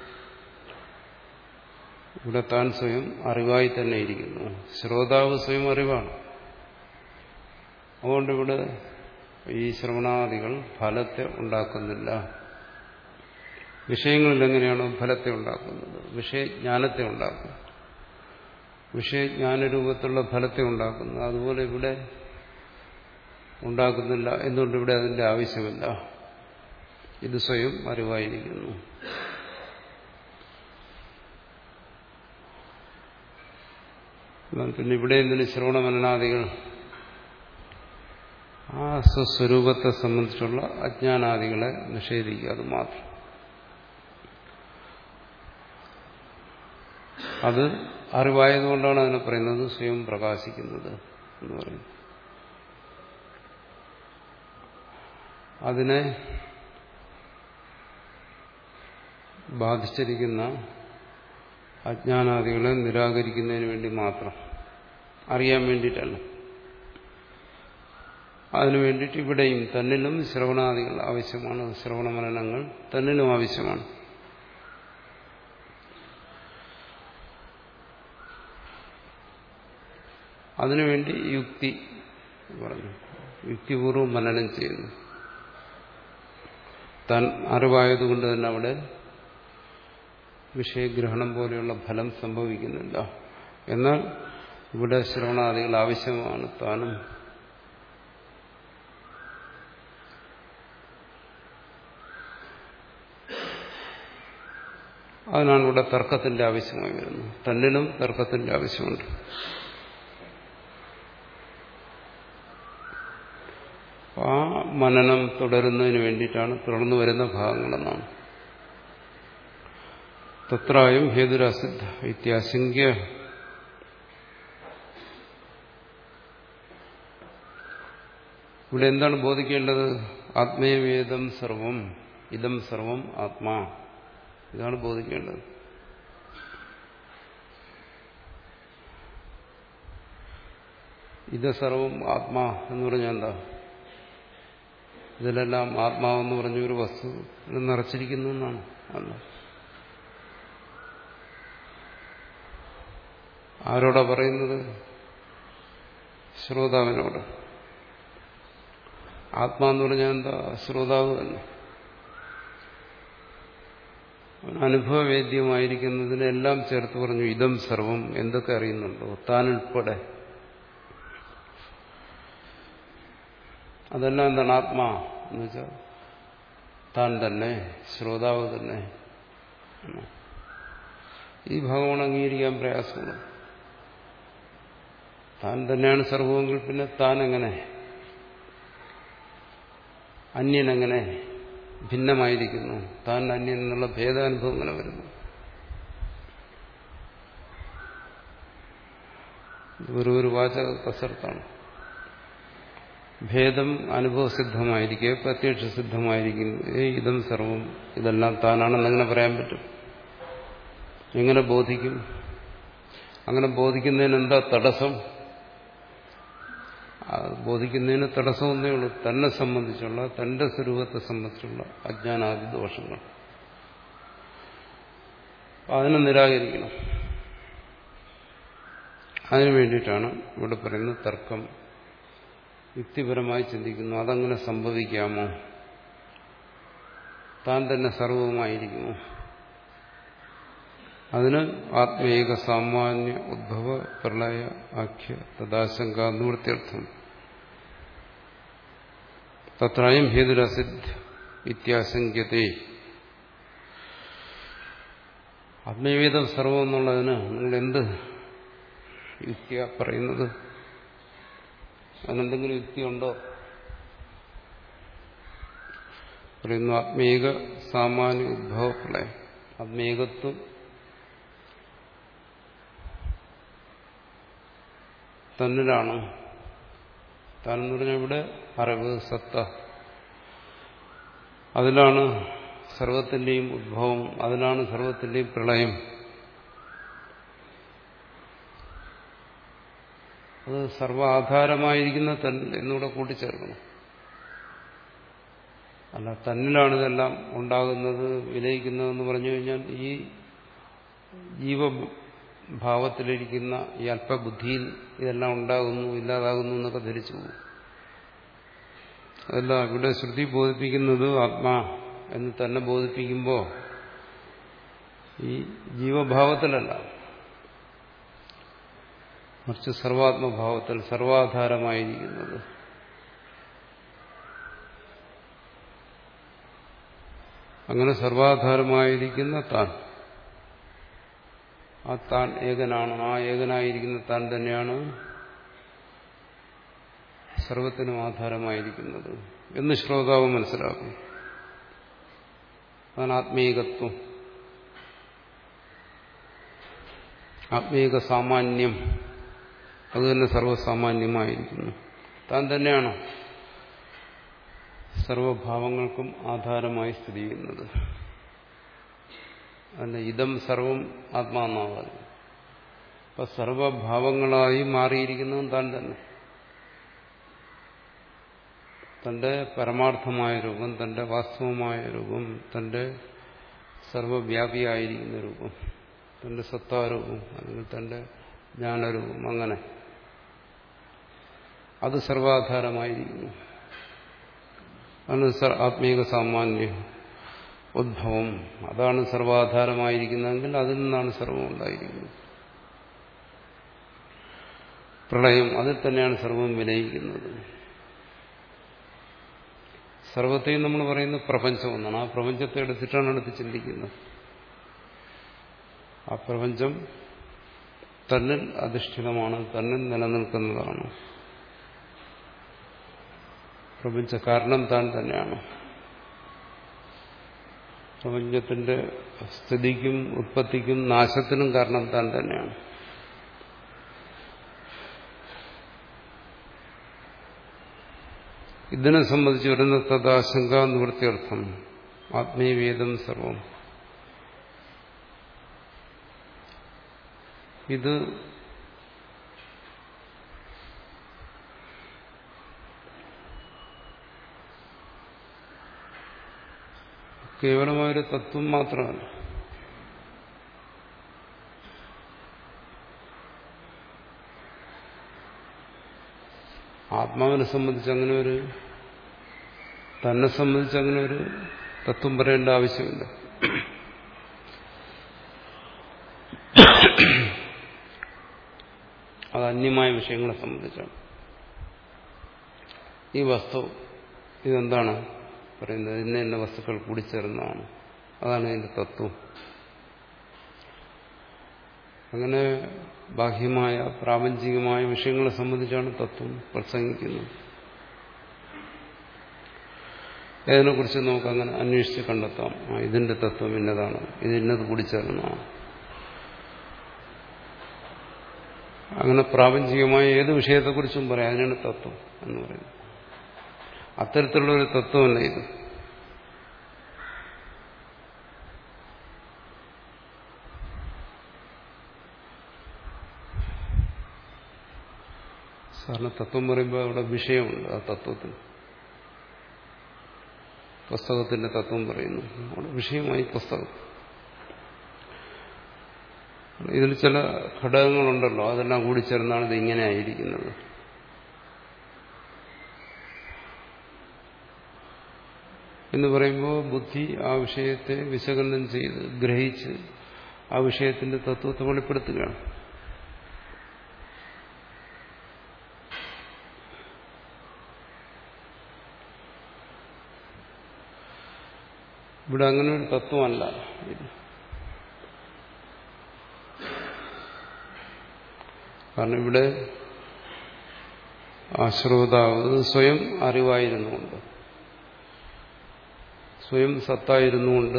S1: ഇവിടെ താൻ സ്വയം അറിവായി തന്നെ ഇരിക്കുന്നു. ശ്രോതാവ് സ്വയം അറിവാണ്. അതുകൊണ്ട് ഇവിടെ ഈ ശ്രവണാദികൾ ഫലത്തെ ഉണ്ടാക്കുന്നില്ല. വിഷയങ്ങളിൽ എങ്ങനെയാണോ ഫലത്തെ ഉണ്ടാക്കുന്നത്, വിഷയജ്ഞാനത്തെ ഉണ്ടാക്കുന്നത്, വിഷയജ്ഞാനരൂപത്തിലുള്ള ഫലത്തെ ഉണ്ടാക്കുന്നത്, അതുപോലെ ഇവിടെ ഉണ്ടാക്കുന്നില്ല. എന്തുകൊണ്ട്? ഇവിടെ അതിന്റെ ആവശ്യമില്ല. ഇത് സ്വയം അറിവായിരിക്കുന്നു. പിന്നെ ഇവിടെ എന്തിന് ശ്രവണമനനാദികൾ? ആ സ്വസ്വരൂപത്തെ സംബന്ധിച്ചുള്ള അജ്ഞാനാദികളെ നിഷേധിക്കുക, അത് മാത്രം. അത് അറിവായതുകൊണ്ടാണ് അതിനെ പറയുന്നത് സ്വയം പ്രകാശിക്കുന്നത് എന്ന് പറയുന്നത്. അതിനെ ബാധിച്ചിരിക്കുന്ന അജ്ഞാനാദികളെ നിരാകരിക്കുന്നതിന് വേണ്ടി മാത്രം, അറിയാൻ വേണ്ടിയിട്ടല്ല. അതിനു വേണ്ടിയിട്ട് ഇവിടെയും തന്നിലും ശ്രവണാദികൾ ആവശ്യമാണ്. ശ്രവണമനനങ്ങൾ തന്നിലും ആവശ്യമാണ്. അതിനുവേണ്ടി യുക്തി പറഞ്ഞു, യുക്തിപൂർവ്വം മനനം ചെയ്യുന്നു. താൻ അറിവായതുകൊണ്ട് തന്നെ അവിടെ വിഷയഗ്രഹണം പോലെയുള്ള ഫലം സംഭവിക്കുന്നില്ല. എന്നാൽ ഇവിടെ ശ്രവണാദികൾ ആവശ്യമാണ്. താനും അതിനാണ് ഇവിടെ തർക്കത്തിന്റെ ആവശ്യമായി വരുന്നത്. തന്നിലും തർക്കത്തിന്റെ ആവശ്യമുണ്ട്. ആ മനനം തുടരുന്നതിന് വേണ്ടിയിട്ടാണ് തുടർന്നു വരുന്ന ഭാഗങ്ങളെന്നാണ്. തത്രായം ഹേതുരസിദ്ധ ഇത്യാശങ്ക്യ. ഇവിടെ എന്താണ് ബോധിക്കേണ്ടത്? ആത്മേവേദം സർവം, ഇദം സർവം ആത്മാ, ഇതാണ് ബോധിക്കേണ്ടത്. ഇത് സർവം ആത്മാ എന്ന് പറഞ്ഞാൽ എന്താ? ഇതിലെല്ലാം ആത്മാവെന്ന് പറഞ്ഞൊരു വസ്തു നിറച്ചിരിക്കുന്നു എന്നാണ്. അല്ല, ആരോടാ പറയുന്നത്? ശ്രോതാവിനോട്. ആത്മാവെന്ന് പറഞ്ഞാൽ എന്താ? ശ്രോതാവ് തന്നെ. അനുഭവവേദ്യമായിരിക്കുന്നതിനെല്ലാം ചേർത്ത് പറഞ്ഞു ഇദം സർവം. എന്തൊക്കെ അറിയുന്നുണ്ടോ താനുൾപ്പെടെ അതെല്ലാം എന്താണ്? ആത്മാ എന്ന് വെച്ചാൽ താൻ തന്നെ, ശ്രോതാവ് തന്നെ. ഈ ഭാഗമാണ് അംഗീകരിക്കാൻ പ്രയാസമുള്ളത്. താൻ തന്നെയാണ് സർവമെങ്കിൽ പിന്നെ താൻ എങ്ങനെ, അന്യനെങ്ങനെ ഭിന്നമായിരിക്കുന്നു? താൻ അന്യൻ എന്നുള്ള ഭേദാനുഭവം എങ്ങനെ വരുന്നു? ഒരു ഒരു വാചക കസർത്താണ്. ഭേദം അനുഭവസിദ്ധമായിരിക്കെ പ്രത്യക്ഷ സിദ്ധമായിരിക്കുന്നു. ഏ ഇതം സർവം, ഇതെല്ലാം താനാണെന്ന് എങ്ങനെ പറയാൻ പറ്റും? എങ്ങനെ ബോധിക്കും? അങ്ങനെ ബോധിക്കുന്നതിന് എന്താ തടസ്സം? ബോധിക്കുന്നതിന് തടസ്സമൊന്നേ ഉള്ളൂ, തന്നെ സംബന്ധിച്ചുള്ള, തന്റെ സ്വരൂപത്തെ സംബന്ധിച്ചുള്ള അജ്ഞാനാദി ദോഷങ്ങൾ. അതിനെ നിരാകരിക്കണം. അതിനു വേണ്ടിയിട്ടാണ് ഇവിടെ പറയുന്നത് തർക്കം. യുക്തിപരമായി ചിന്തിക്കുന്നു, അതങ്ങനെ സംഭവിക്കാമോ? താൻ തന്നെ സർവവുമായിരിക്കുമോ? അതിന് ആത്മേക സാമാന്യ ഉദ്ഭവ പ്രളയ ആഖ്യ തദാശങ്ക നിവൃത്തിയർത്ഥം തത്രയം ഹേതുരസിദ്ധ ഇത്യാശങ്ക്യത്തെ. ആത്മീയവേദം സർവം എന്നുള്ളതിന് നിങ്ങൾ എന്ത് യുക്തിയാ പറയുന്നത്? അതിനെന്തെങ്കിലും യുക്തിയുണ്ടോ? പറയുന്നു ആത്മീക സാമാന്യ ഉദ്ഭവ പ്രളയം. ആത്മീകത്വം തന്നിലാണ്. താനെന്ന് പറഞ്ഞാൽ ഇവിടെ അറിവ്, സത്ത, അതിലാണ് സർവത്തിന്റെയും ഉദ്ഭവം, അതിലാണ് സർവത്തിന്റെയും പ്രളയം. അത് സർവാധാരമായിരിക്കുന്ന തന്നിൽ എന്നൂടെ കൂട്ടിച്ചേർക്കണം. അല്ല തന്നിലാണിതെല്ലാം ഉണ്ടാകുന്നത്, വിലയിക്കുന്നതെന്ന് പറഞ്ഞു കഴിഞ്ഞാൽ ഈ ജീവഭാവത്തിലിരിക്കുന്ന ഈ അല്പബുദ്ധിയിൽ ഇതെല്ലാം ഉണ്ടാകുന്നു, ഇല്ലാതാകുന്നു എന്നൊക്കെ ധരിച്ചു പോകും. അതല്ല ഇവിടെ ശ്രുതി ബോധിപ്പിക്കുന്നത് ആത്മാ എന്ന് തന്നെ ബോധിപ്പിക്കുമ്പോൾ ഈ ജീവഭാവത്തിലല്ല, മറിച്ച് സർവാത്മഭാവത്തിൽ സർവാധാരമായിരിക്കുന്നത്. അങ്ങനെ സർവാധാരമായിരിക്കുന്ന താൻ, ആ താൻ ഏകനാണ്. ആ ഏകനായിരിക്കുന്ന താൻ തന്നെയാണ് സർവത്തിനും ആധാരമായിരിക്കുന്നത് എന്ന് ശ്രോതാവ് മനസ്സിലാക്കും. അതാണ് ആത്മീകത്വം, ആത്മീക സാമാന്യം. അതുതന്നെ സർവസാമാന്യമായിരിക്കുന്നു. താൻ തന്നെയാണ് സർവഭാവങ്ങൾക്കും ആധാരമായി സ്ഥിതി ചെയ്യുന്നത്. അല്ല ഇതം സർവം ആത്മാന്നാണ്. അപ്പൊ സർവഭാവങ്ങളായി മാറിയിരിക്കുന്നതും താൻ തന്നെ. തന്റെ പരമാർത്ഥമായ രൂപം, തന്റെ വാസ്തവമായ രൂപം, തന്റെ സർവവ്യാപിയായിരിക്കുന്ന രൂപം, തന്റെ സത്താരൂപം അല്ലെങ്കിൽ തന്റെ ജ്ഞാനരൂപം, അങ്ങനെ അത് സർവാധാരമായിരിക്കുന്നു. അതാണ് ആത്മീക സാമാന്യ ഉദ്ഭവം. അതാണ് സർവാധാരമായിരിക്കുന്നതെങ്കിൽ അതിൽ നിന്നാണ് സർവം ഉണ്ടായിരിക്കുന്നത്. പ്രളയം, അതിൽ തന്നെയാണ് സർവം വിലയിക്കുന്നത്. സർവത്തെയും നമ്മൾ പറയുന്നത് പ്രപഞ്ചം എന്നാണ്. ആ പ്രപഞ്ചത്തെ എടുത്തിട്ടാണ് അടുത്ത് ചിന്തിക്കുന്നത്. ആ പ്രപഞ്ചം തന്നിൽ അധിഷ്ഠിതമാണ്, തന്നിൽ നിലനിൽക്കുന്നതാണ്. പ്രപഞ്ച കാരണം താൻ തന്നെയാണ്. പ്രപഞ്ചത്തിന്റെ സ്ഥിതിക്കും ഉത്പത്തിക്കും നാശത്തിനും കാരണം താൻ തന്നെയാണ്. ഇതിനെ സംബന്ധിച്ച് വരുന്ന തദാശങ്ക നിവൃത്തിയർത്ഥം ആത്മീയവേദം സർവം. ഇത് കേവലമായൊരു തത്വം മാത്രമല്ല, ആത്മാവിനെ സംബന്ധിച്ച് അങ്ങനെ ഒരു, തന്നെ സംബന്ധിച്ച് അങ്ങനെ ഒരു തത്വം പറയേണ്ട ആവശ്യമില്ല. അത് അന്യമായ വിഷയങ്ങളെ സംബന്ധിച്ചാണ്. ഈ വസ്തു ഇതെന്താണ്? പറയുന്നത് ഇന്ന ഇന്ന വസ്തുക്കൾ കൂടിച്ചേർന്നതാണ്. അതാണ് ഇതിന്റെ തത്വം. അങ്ങനെ ബാഹ്യമായ പ്രാപഞ്ചികമായ വിഷയങ്ങളെ സംബന്ധിച്ചാണ് തത്വം പ്രസംഗിക്കുന്നത്. ഇതിനെക്കുറിച്ച് നമുക്ക് അങ്ങനെ അന്വേഷിച്ച് കണ്ടെത്താം. ആ ഇതിന്റെ തത്വം ഇന്നതാണ്, ഇത് ഇന്നത് കൂടിച്ചേർന്നതാണ്. അങ്ങനെ പ്രാപഞ്ചികമായ ഏത് വിഷയത്തെക്കുറിച്ചും പറയാം. അതിനാണ് തത്വം എന്ന് പറയുന്നത്. അത്തരത്തിലുള്ളൊരു തത്വമല്ല ഇത്. സാറിന് തത്വം പറയുമ്പോൾ അവിടെ വിഷയമുണ്ട്. ആ തത്വത്തിന് പുസ്തകത്തിന്റെ തത്വം പറയുന്നു. അവിടെ വിഷയമായി പുസ്തകം. ഇതിൽ ചില ഘടകങ്ങളുണ്ടല്ലോ, അതെല്ലാം കൂടി ചേർന്നാണ് ഇത് ഇങ്ങനെ ആയിരിക്കുന്നത്. എന്ന് പറയുമ്പോൾ ബുദ്ധി ആ വിഷയത്തെ വിശകലനം ചെയ്ത് ഗ്രഹിച്ച് ആ വിഷയത്തിന്റെ തത്വത്തെ വെളിപ്പെടുത്തുകയാണ്. ഇവിടെ അങ്ങനെ ഒരു തത്വമല്ല ഇത്. കാരണം ഇവിടെ ആ ശ്രോതാവ് സ്വയം അറിവായിരുന്നുകൊണ്ട്, സ്വയം സത്തായിരുന്നുകൊണ്ട്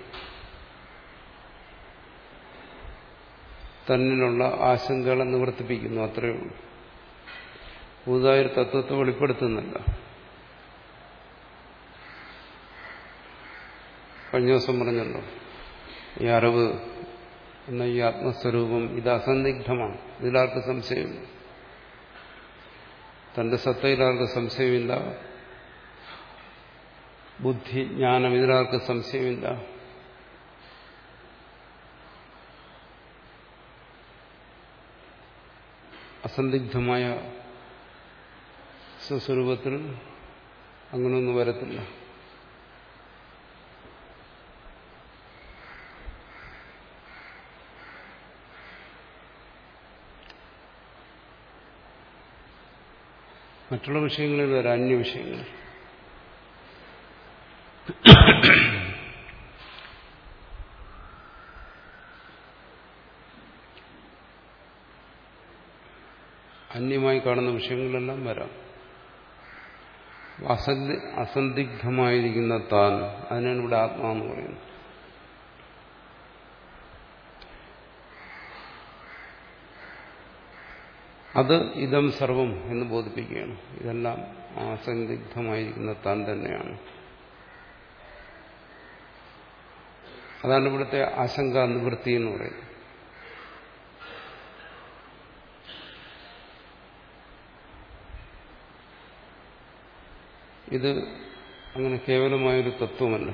S1: തന്നിലുള്ള ആശങ്കകളെ നിവർത്തിപ്പിക്കുന്നു. അത്രയേ ഉള്ളൂ. പുതുതായൊരു തത്വത്തെ വെളിപ്പെടുത്തുന്നില്ല. കഴിഞ്ഞ ദിവസം പറഞ്ഞല്ലോ, ഈ അറിവ് എന്ന ഈ ആത്മസ്വരൂപം ഇത് അസന്ദിഗ്ധമാണ്. ഇതിലാർക്ക് സംശയമില്ല. തന്റെ സത്തയിലാർക്ക് സംശയമില്ല. ബുദ്ധി ജ്ഞാനം ഇതിലാർക്ക് സംശയമില്ല. അസന്ദിഗ്ധമായ സ്വസ്വരൂപത്തിൽ അങ്ങനെയൊന്നും വരത്തില്ല. മറ്റുള്ള വിഷയങ്ങളിൽ വരാം, അന്യ വിഷയങ്ങൾ. അന്യമായി കാണുന്ന വിഷയങ്ങളെല്ലാം വരാം. അസന്ധി അസന്ദിഗ്ധമായിരിക്കുന്ന താൻ, അതിനാണ് ഇവിടെ ആത്മാവെന്ന് പറയുന്നത്. അത് ഇതം സർവം എന്ന് ബോധിപ്പിക്കുകയാണ്. ഇതെല്ലാം അസന്ദിഗ്ധമായിരിക്കുന്ന താൻ തന്നെയാണ്. അതാണ് ഇവിടുത്തെ ആശങ്കാ നിവൃത്തി എന്ന് പറയുന്നത്. ഇത് അങ്ങനെ കേവലമായൊരു തത്വമല്ല,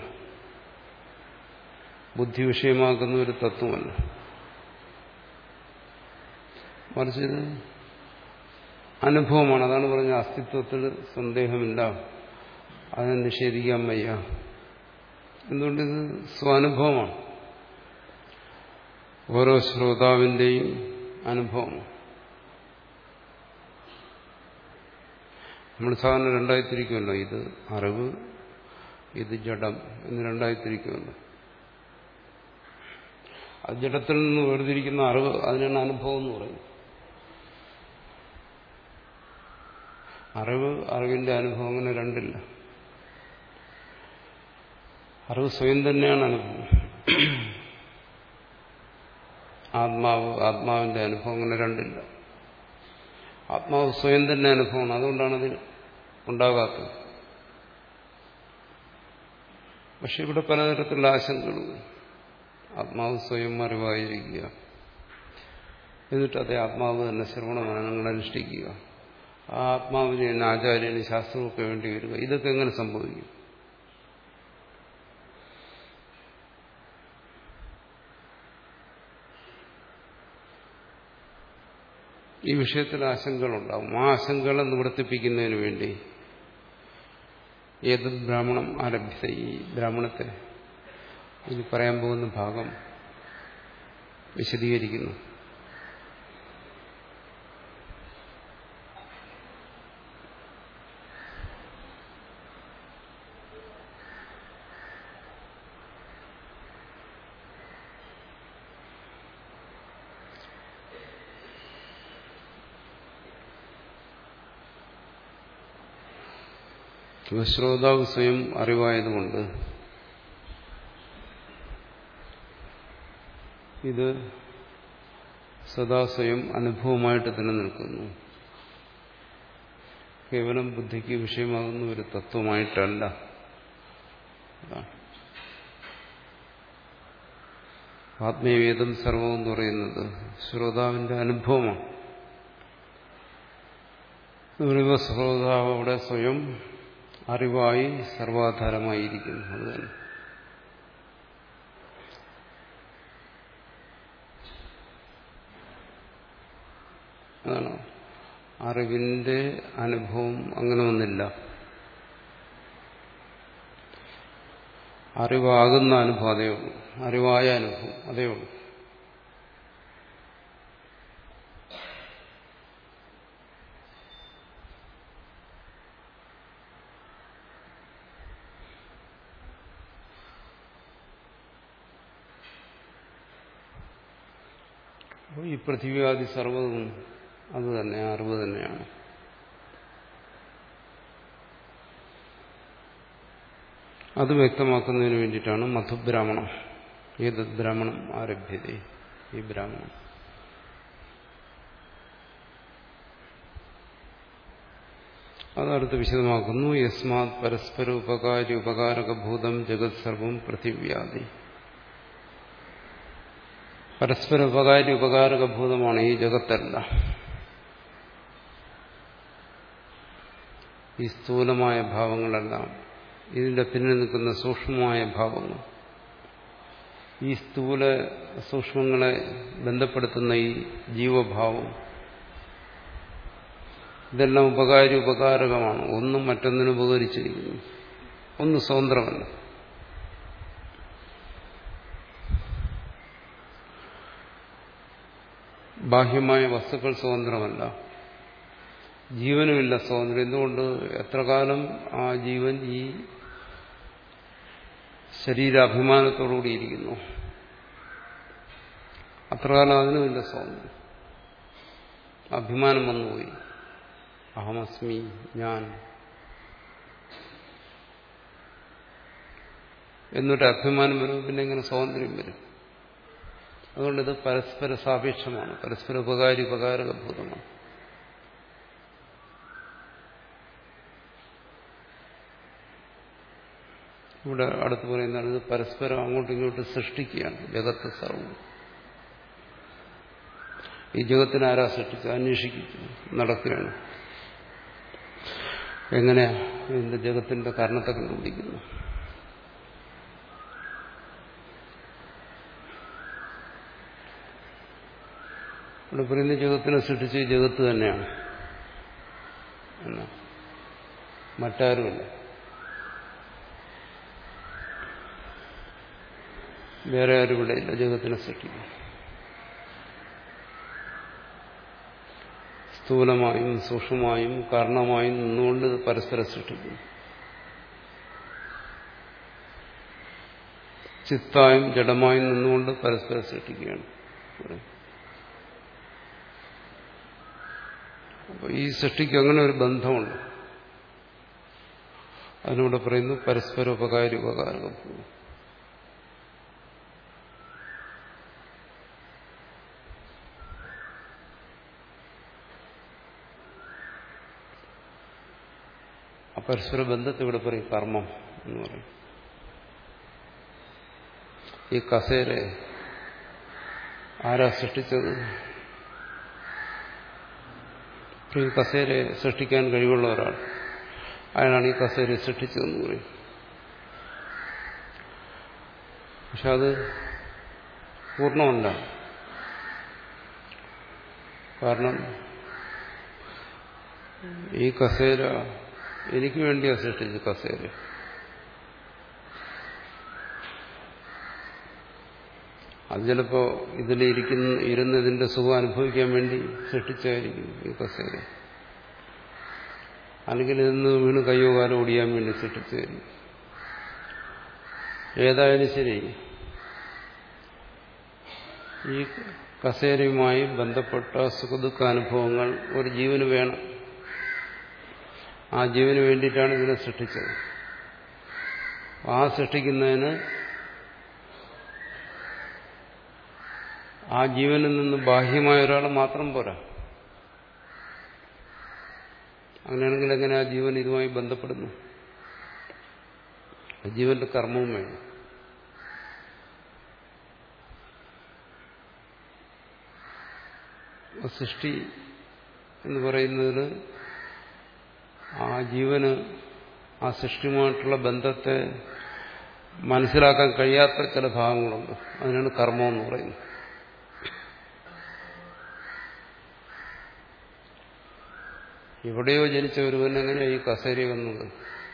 S1: ബുദ്ധി വിഷയമാക്കുന്ന ഒരു തത്വമല്ല. മറിച്ച് ഇത് അനുഭവമാണ്. അതാണ് പറഞ്ഞ അസ്തിത്വത്തിൽ സന്ദേഹമില്ല, അതിനെ നിഷേധിക്കാൻ വയ്യ. എന്തുകൊണ്ടിത് സ്വാനുഭവമാണ്, ഓരോ ശ്രോതാവിന്റെയും അനുഭവമാണ്. നമ്മൾ സാധാരണ രണ്ടായി തിരിക്കുമല്ലോ, ഇത് അറിവ്, ഇത് ജഡം എന്ന് രണ്ടായി തിരിക്കുമല്ലോ. അത് ജഡത്തിൽ നിന്ന് വേർതിരിക്കുന്ന അറിവ്, അതിനാണ് അനുഭവം എന്ന് പറയുന്നത്. അറിവ്, അറിവിന്റെ അനുഭവം അങ്ങനെ രണ്ടില്ല. അറിവ് സ്വയം തന്നെയാണ് അനുഭവം. ആത്മാവ്, ആത്മാവിന്റെ അനുഭവം അങ്ങനെ രണ്ടില്ല. ആത്മാവ് സ്വയം തന്നെ അനുഭവമാണ്. അതുകൊണ്ടാണ് അതിൽ ഉണ്ടാകാത്തത്. പക്ഷെ ഇവിടെ പലതരത്തിലുള്ള ആശങ്കകളുണ്ട്. ആത്മാവ് സ്വയം അറിവായിരിക്കുക, എന്നിട്ട് അതേ ആത്മാവ് തന്നെ ശ്രവണ മനനങ്ങൾ അനുഷ്ഠിക്കുക, ആ ആത്മാവിന് തന്നെ ആചാര്യന് ശാസ്ത്രമൊക്കെ വേണ്ടി വരിക. ഇതൊക്കെ എങ്ങനെ സംഭവിക്കും? ഈ വിഷയത്തിൽ ആശങ്കകളുണ്ടാവും. ആ ആശങ്കകളെ നിവർത്തിപ്പിക്കുന്നതിന് വേണ്ടി ഏത് ബ്രാഹ്മണം ആരംഭിച്ച ഈ ബ്രാഹ്മണത്തെ ഇനി പറയാൻ പോകുന്ന ഭാഗം വിശദീകരിക്കുന്നു. അപ്പോൾ ശ്രോതാവ് സ്വയം അറിവായതുകൊണ്ട് ഇത് സദാ സ്വയം അനുഭവമായിട്ട് തന്നെ നിൽക്കുന്നു. കേവലം ബുദ്ധിക്ക് വിഷയമാകുന്ന ഒരു തത്വമായിട്ടല്ല. ആത്മീയവേദം സർവം എന്ന് പറയുന്നത് ശ്രോതാവിന്റെ അനുഭവമാണ്. ശ്രോതാവ് അവിടെ സ്വയം അറിവായി സർവാധാരമായിരിക്കുന്നു. അത് തന്നെ അതാണ് അറിവിന്റെ അനുഭവം. അങ്ങനെ ഒന്നില്ല. അറിവാകുന്ന അനുഭവം അതേ ഉള്ളൂ. അറിവായ അനുഭവം അതേ ഉള്ളൂ. ഈ പൃഥ്വിയാദി സർവ്വതും അത് തന്നെ അറിവ് തന്നെയാണ്. അത് വ്യക്തമാക്കുന്നതിന് വേണ്ടിയിട്ടാണ് മധുബ്രാഹ്മണം. ഏതത് ബ്രാഹ്മണം ആരഭ്യത, ഈ ബ്രാഹ്മണം. അതടുത്ത് വിശദമാക്കുന്നു. യസ്മാത് പരസ്പര ഉപകാരി ഉപകാരകഭൂതം ജഗത് സർവം പൃഥിവ്യാദി. പരസ്പര ഉപകാരി ഉപകാരകഭൂതമാണ് ഈ ജഗത്തല്ല. ഈ സ്ഥൂലമായ ഭാവങ്ങളെല്ലാം, ഇതിന്റെ പിന്നിൽ നിൽക്കുന്ന സൂക്ഷ്മമായ ഭാവങ്ങൾ, ഈ സ്ഥൂല സൂക്ഷ്മങ്ങളെ ബന്ധപ്പെടുത്തുന്ന ഈ ജീവഭാവം, ഇതെല്ലാം ഉപകാരി ഉപകാരകമാണ്. ഒന്നും മറ്റൊന്നിനും ഉപകരിച്ചിരിക്കുന്നു. ഒന്ന് സ്വതന്ത്രമല്ല. ബാഹ്യമായ വസ്തുക്കൾ സ്വതന്ത്രമല്ല. ജീവനുമില്ല സ്വാതന്ത്ര്യം. എന്തുകൊണ്ട്? എത്ര കാലം ആ ജീവൻ ഈ ശരീരാഭിമാനത്തോടുകൂടിയിരിക്കുന്നു, അത്ര കാലം അതിനുമില്ല സ്വാതന്ത്ര്യം. അഭിമാനം വന്നുപോയി. അഹമസ്മി, ഞാൻ എന്നൊരു അഭിമാനം വരും. പിന്നെ എങ്ങനെ സ്വാതന്ത്ര്യം വരും? അതുകൊണ്ടിത് പരസ്പര സാപേക്ഷമാണ്. പരസ്പര ഉപകാരി ഉപകാരകഭൂതമാണ്. ഇവിടെ അടുത്ത് പറയുന്നതാണ് ഇത് പരസ്പരം അങ്ങോട്ടും ഇങ്ങോട്ടും സൃഷ്ടിക്കുകയാണ്. ജഗത്ത് സർവ്വം. ഈ ജഗത്തിനെ ആരാ സൃഷ്ടിച്ചത്? അന്വേഷിക്കുന്നു, നടക്കുകയാണ്. എങ്ങനെയാ ഇതിന്റെ ജഗത്തിന്റെ കാരണത്തെ കണ്ടുപിടിക്കുന്നു? ഇവിടെ പറയുന്ന ജഗത്തിനെ സൃഷ്ടിച്ച് ഈ ജഗത്ത് തന്നെയാണ് എന്നാ, മറ്റാരുമല്ല. വേറെ ആരും ഇവിടെ ഇല്ല ജഗത്തിനെ സൃഷ്ടിക്കും. സ്ഥൂലമായും സൂക്ഷ്മമായും കാരണമായും നിന്നുകൊണ്ട് പരസ്പരം സൃഷ്ടിക്കുന്നു. ചിത്തായും ജഡമായും നിന്നുകൊണ്ട് പരസ്പരം സൃഷ്ടിക്കുകയാണ്. അപ്പോൾ ഈ സൃഷ്ടിക്ക് അങ്ങനെ ഒരു ബന്ധമുണ്ട്. അതിനൂടെ പറയുന്നു പരസ്പര ഉപകാരി ഉപകാരകം. ആ പരസ്പര ബന്ധത്തെ ഇവിടെ പറയും കർമ്മം എന്ന് പറയും. ഈ കസേര ആരാ സൃഷ്ടിച്ചത്? ഈ കസേരയെ സൃഷ്ടിക്കാൻ കഴിവുള്ള ഒരാൾ, അയാളാണ് ഈ കസേരയെ സൃഷ്ടിച്ചതെന്ന് പറയും. പക്ഷെ അത് പൂർണ്ണമല്ല. കാരണം ഈ കസേര എനിക്ക് വേണ്ടിയാ സൃഷ്ടിച്ചത്. കസേര അത് ചിലപ്പോ ഇതിലിരിക്കുന്ന ഇരുന്നതിന്റെ സുഖം അനുഭവിക്കാൻ വേണ്ടി സൃഷ്ടിച്ചായിരിക്കും ഈ കസേര. അല്ലെങ്കിൽ ഇന്ന് വീണ് കയ്യോ കാലോ ഓടിയാൻ വേണ്ടി സൃഷ്ടിച്ചായിരിക്കും. ഏതായാലും ശരി, ഈ കസേരയുമായി ബന്ധപ്പെട്ട സുഖദുഃഖ അനുഭവങ്ങൾ ഒരു ജീവന് വേണം. ആ ജീവന് വേണ്ടിയിട്ടാണ് ഇതിനെ സൃഷ്ടിച്ചത്. ആ സൃഷ്ടിക്കുന്നതിന് ആ ജീവനിൽ നിന്ന് ബാഹ്യമായ ഒരാൾ മാത്രം പോരാ. അങ്ങനെയാണെങ്കിൽ എങ്ങനെ ആ ജീവൻ ഇതുമായി ബന്ധപ്പെടുന്നു? ജീവന്റെ കർമ്മവും വേണം. സൃഷ്ടി എന്ന് പറയുന്നതിൽ ആ ജീവന് ആ സൃഷ്ടിയുമായിട്ടുള്ള ബന്ധത്തെ മനസ്സിലാക്കാൻ കഴിയാത്ത ചില ഭാഗങ്ങളുണ്ട്. അതിനാണ് കർമ്മം എന്ന് പറയുന്നത്. എവിടെയോ ജനിച്ച ഒരുവൻ എങ്ങനെ ഈ കസേര വന്നത്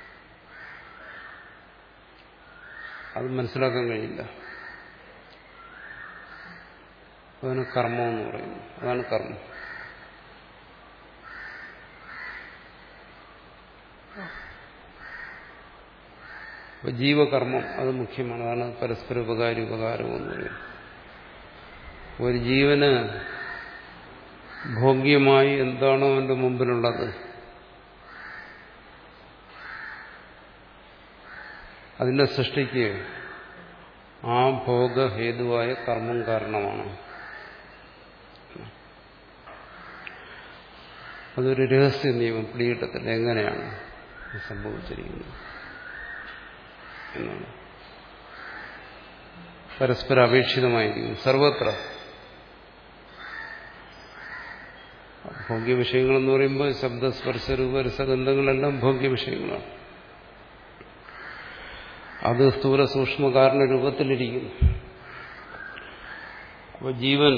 S1: അത് മനസ്സിലാക്കാൻ കഴിയില്ല. അതാണ് കർമ്മം എന്ന് പറയുന്നത്. അതാണ് കർമ്മം. അപ്പൊ ജീവകർമ്മം അത് മുഖ്യമാണ്. അതാണ് പരസ്പര ഉപകാരി ഉപകാരം എന്ന് പറയുന്നത്. ഒരു ജീവന് ഭോഗ്യമായി എന്താണോ അവന്റെ മുമ്പിലുള്ളത് അതിന്റെ സൃഷ്ടിക്ക് ആ ഭോഗഹേതുവായ കർമ്മം കാരണമാണ്. അതൊരു രഹസ്യ നിയമം പിടികിട്ടത്തില്ല എങ്ങനെയാണ് സംഭവിച്ചിരിക്കുന്നത് എന്നാണ്. പരസ്പര അപേക്ഷിതമായിരിക്കുന്നു സർവത്ര. ഭോഗ്യ വിഷയങ്ങളെന്ന് പറയുമ്പോൾ ശബ്ദസ്പർശ രൂപരസഗന്ധങ്ങളെല്ലാം ഭോഗ്യ വിഷയങ്ങളാണ്. അത് സ്ഥൂല സൂക്ഷ്മ കാരണ രൂപത്തിലിരിക്കുന്നു. അപ്പോൾ ജീവൻ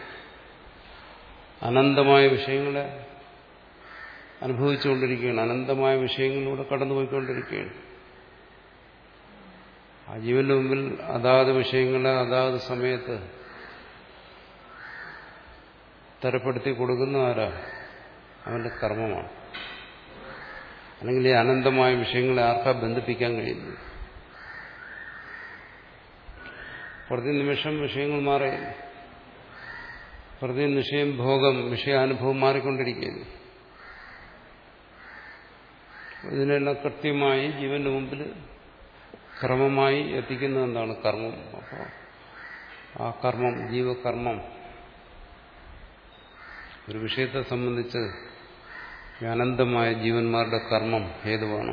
S1: അനന്തമായ വിഷയങ്ങളെ അനുഭവിച്ചുകൊണ്ടിരിക്കുകയാണ്. അനന്തമായ വിഷയങ്ങളിലൂടെ കടന്നുപോയിക്കൊണ്ടിരിക്കുകയാണ്. ആ ജീവന്റെ മുമ്പിൽ അതാത് വിഷയങ്ങളെ അതാത് സമയത്ത് തരപ്പെടുത്തി കൊടുക്കുന്ന ആരാ? അവന്റെ കർമ്മമാണ്. അല്ലെങ്കിൽ ഈ അനന്തമായ വിഷയങ്ങളെ ആർക്കാ ബന്ധിപ്പിക്കാൻ കഴിയുന്നു? പ്രതി നിമിഷം വിഷയങ്ങൾ മാറുകയില്ല. പ്രതി നിമിഷം ഭോഗം വിഷയാനുഭവം മാറിക്കൊണ്ടിരിക്കുകയില്ല. ഇതിനെല്ലാം കൃത്യമായി ജീവന്റെ മുമ്പിൽ ക്രമമായി എത്തിക്കുന്നത് എന്താണ്? കർമ്മം. അപ്പോൾ ആ കർമ്മം, ജീവകർമ്മം ഒരു വിഷയത്തെ സംബന്ധിച്ച് അനന്തമായ ജീവന്മാരുടെ കർമ്മം ഹേതുവാണ്.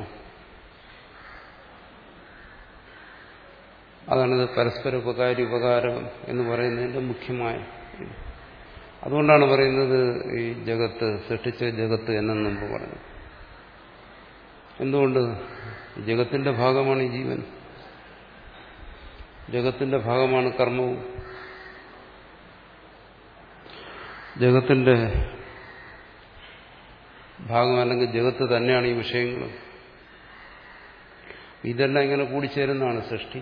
S1: അതാണിത് പരസ്പര ഉപകാരി ഉപകാരം എന്ന് പറയുന്നതിന്റെ മുഖ്യമായ. അതുകൊണ്ടാണ് പറയുന്നത് ഈ ജഗത്ത് സൃഷ്ടിച്ച ജഗത്ത് എന്നും മുമ്പ് പറഞ്ഞു. എന്തുകൊണ്ട്? ജഗത്തിന്റെ ഭാഗമാണ് ഈ ജീവൻ. ജഗത്തിന്റെ ഭാഗമാണ് കർമ്മവും. ജഗത്തിന്റെ ഭാഗം അല്ലെങ്കിൽ ജഗത്ത് തന്നെയാണ് ഈ വിഷയങ്ങളും. ഇതെല്ലാം ഇങ്ങനെ കൂടിച്ചേരുന്നതാണ് സൃഷ്ടി.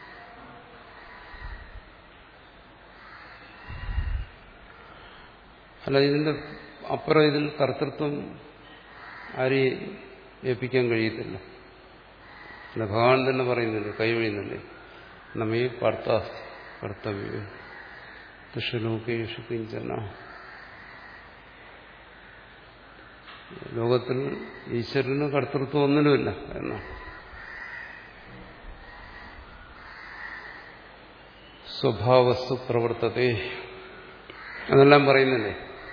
S1: അല്ല, ഇതിന്റെ അപ്പുറം ഇതിൽ കർത്തൃത്വം ആരെയും ഏൽപ്പിക്കാൻ കഴിയത്തില്ല. അല്ല, ഭഗവാൻ തന്നെ പറയുന്നില്ലേ, കൈവഴിയുന്നില്ലേ, നമ്മീ പാർത്ത കർത്തവ്യ തുഷലോകേഷു കിഞ്ചന. ലോകത്തിൽ ഈശ്വരന് കർത്തൃത്വം ഒന്നിനുമില്ല എന്നാണ്. സ്വഭാവസ്തു പ്രവർത്തതേ അതെല്ലാം പറയുന്നില്ലേ.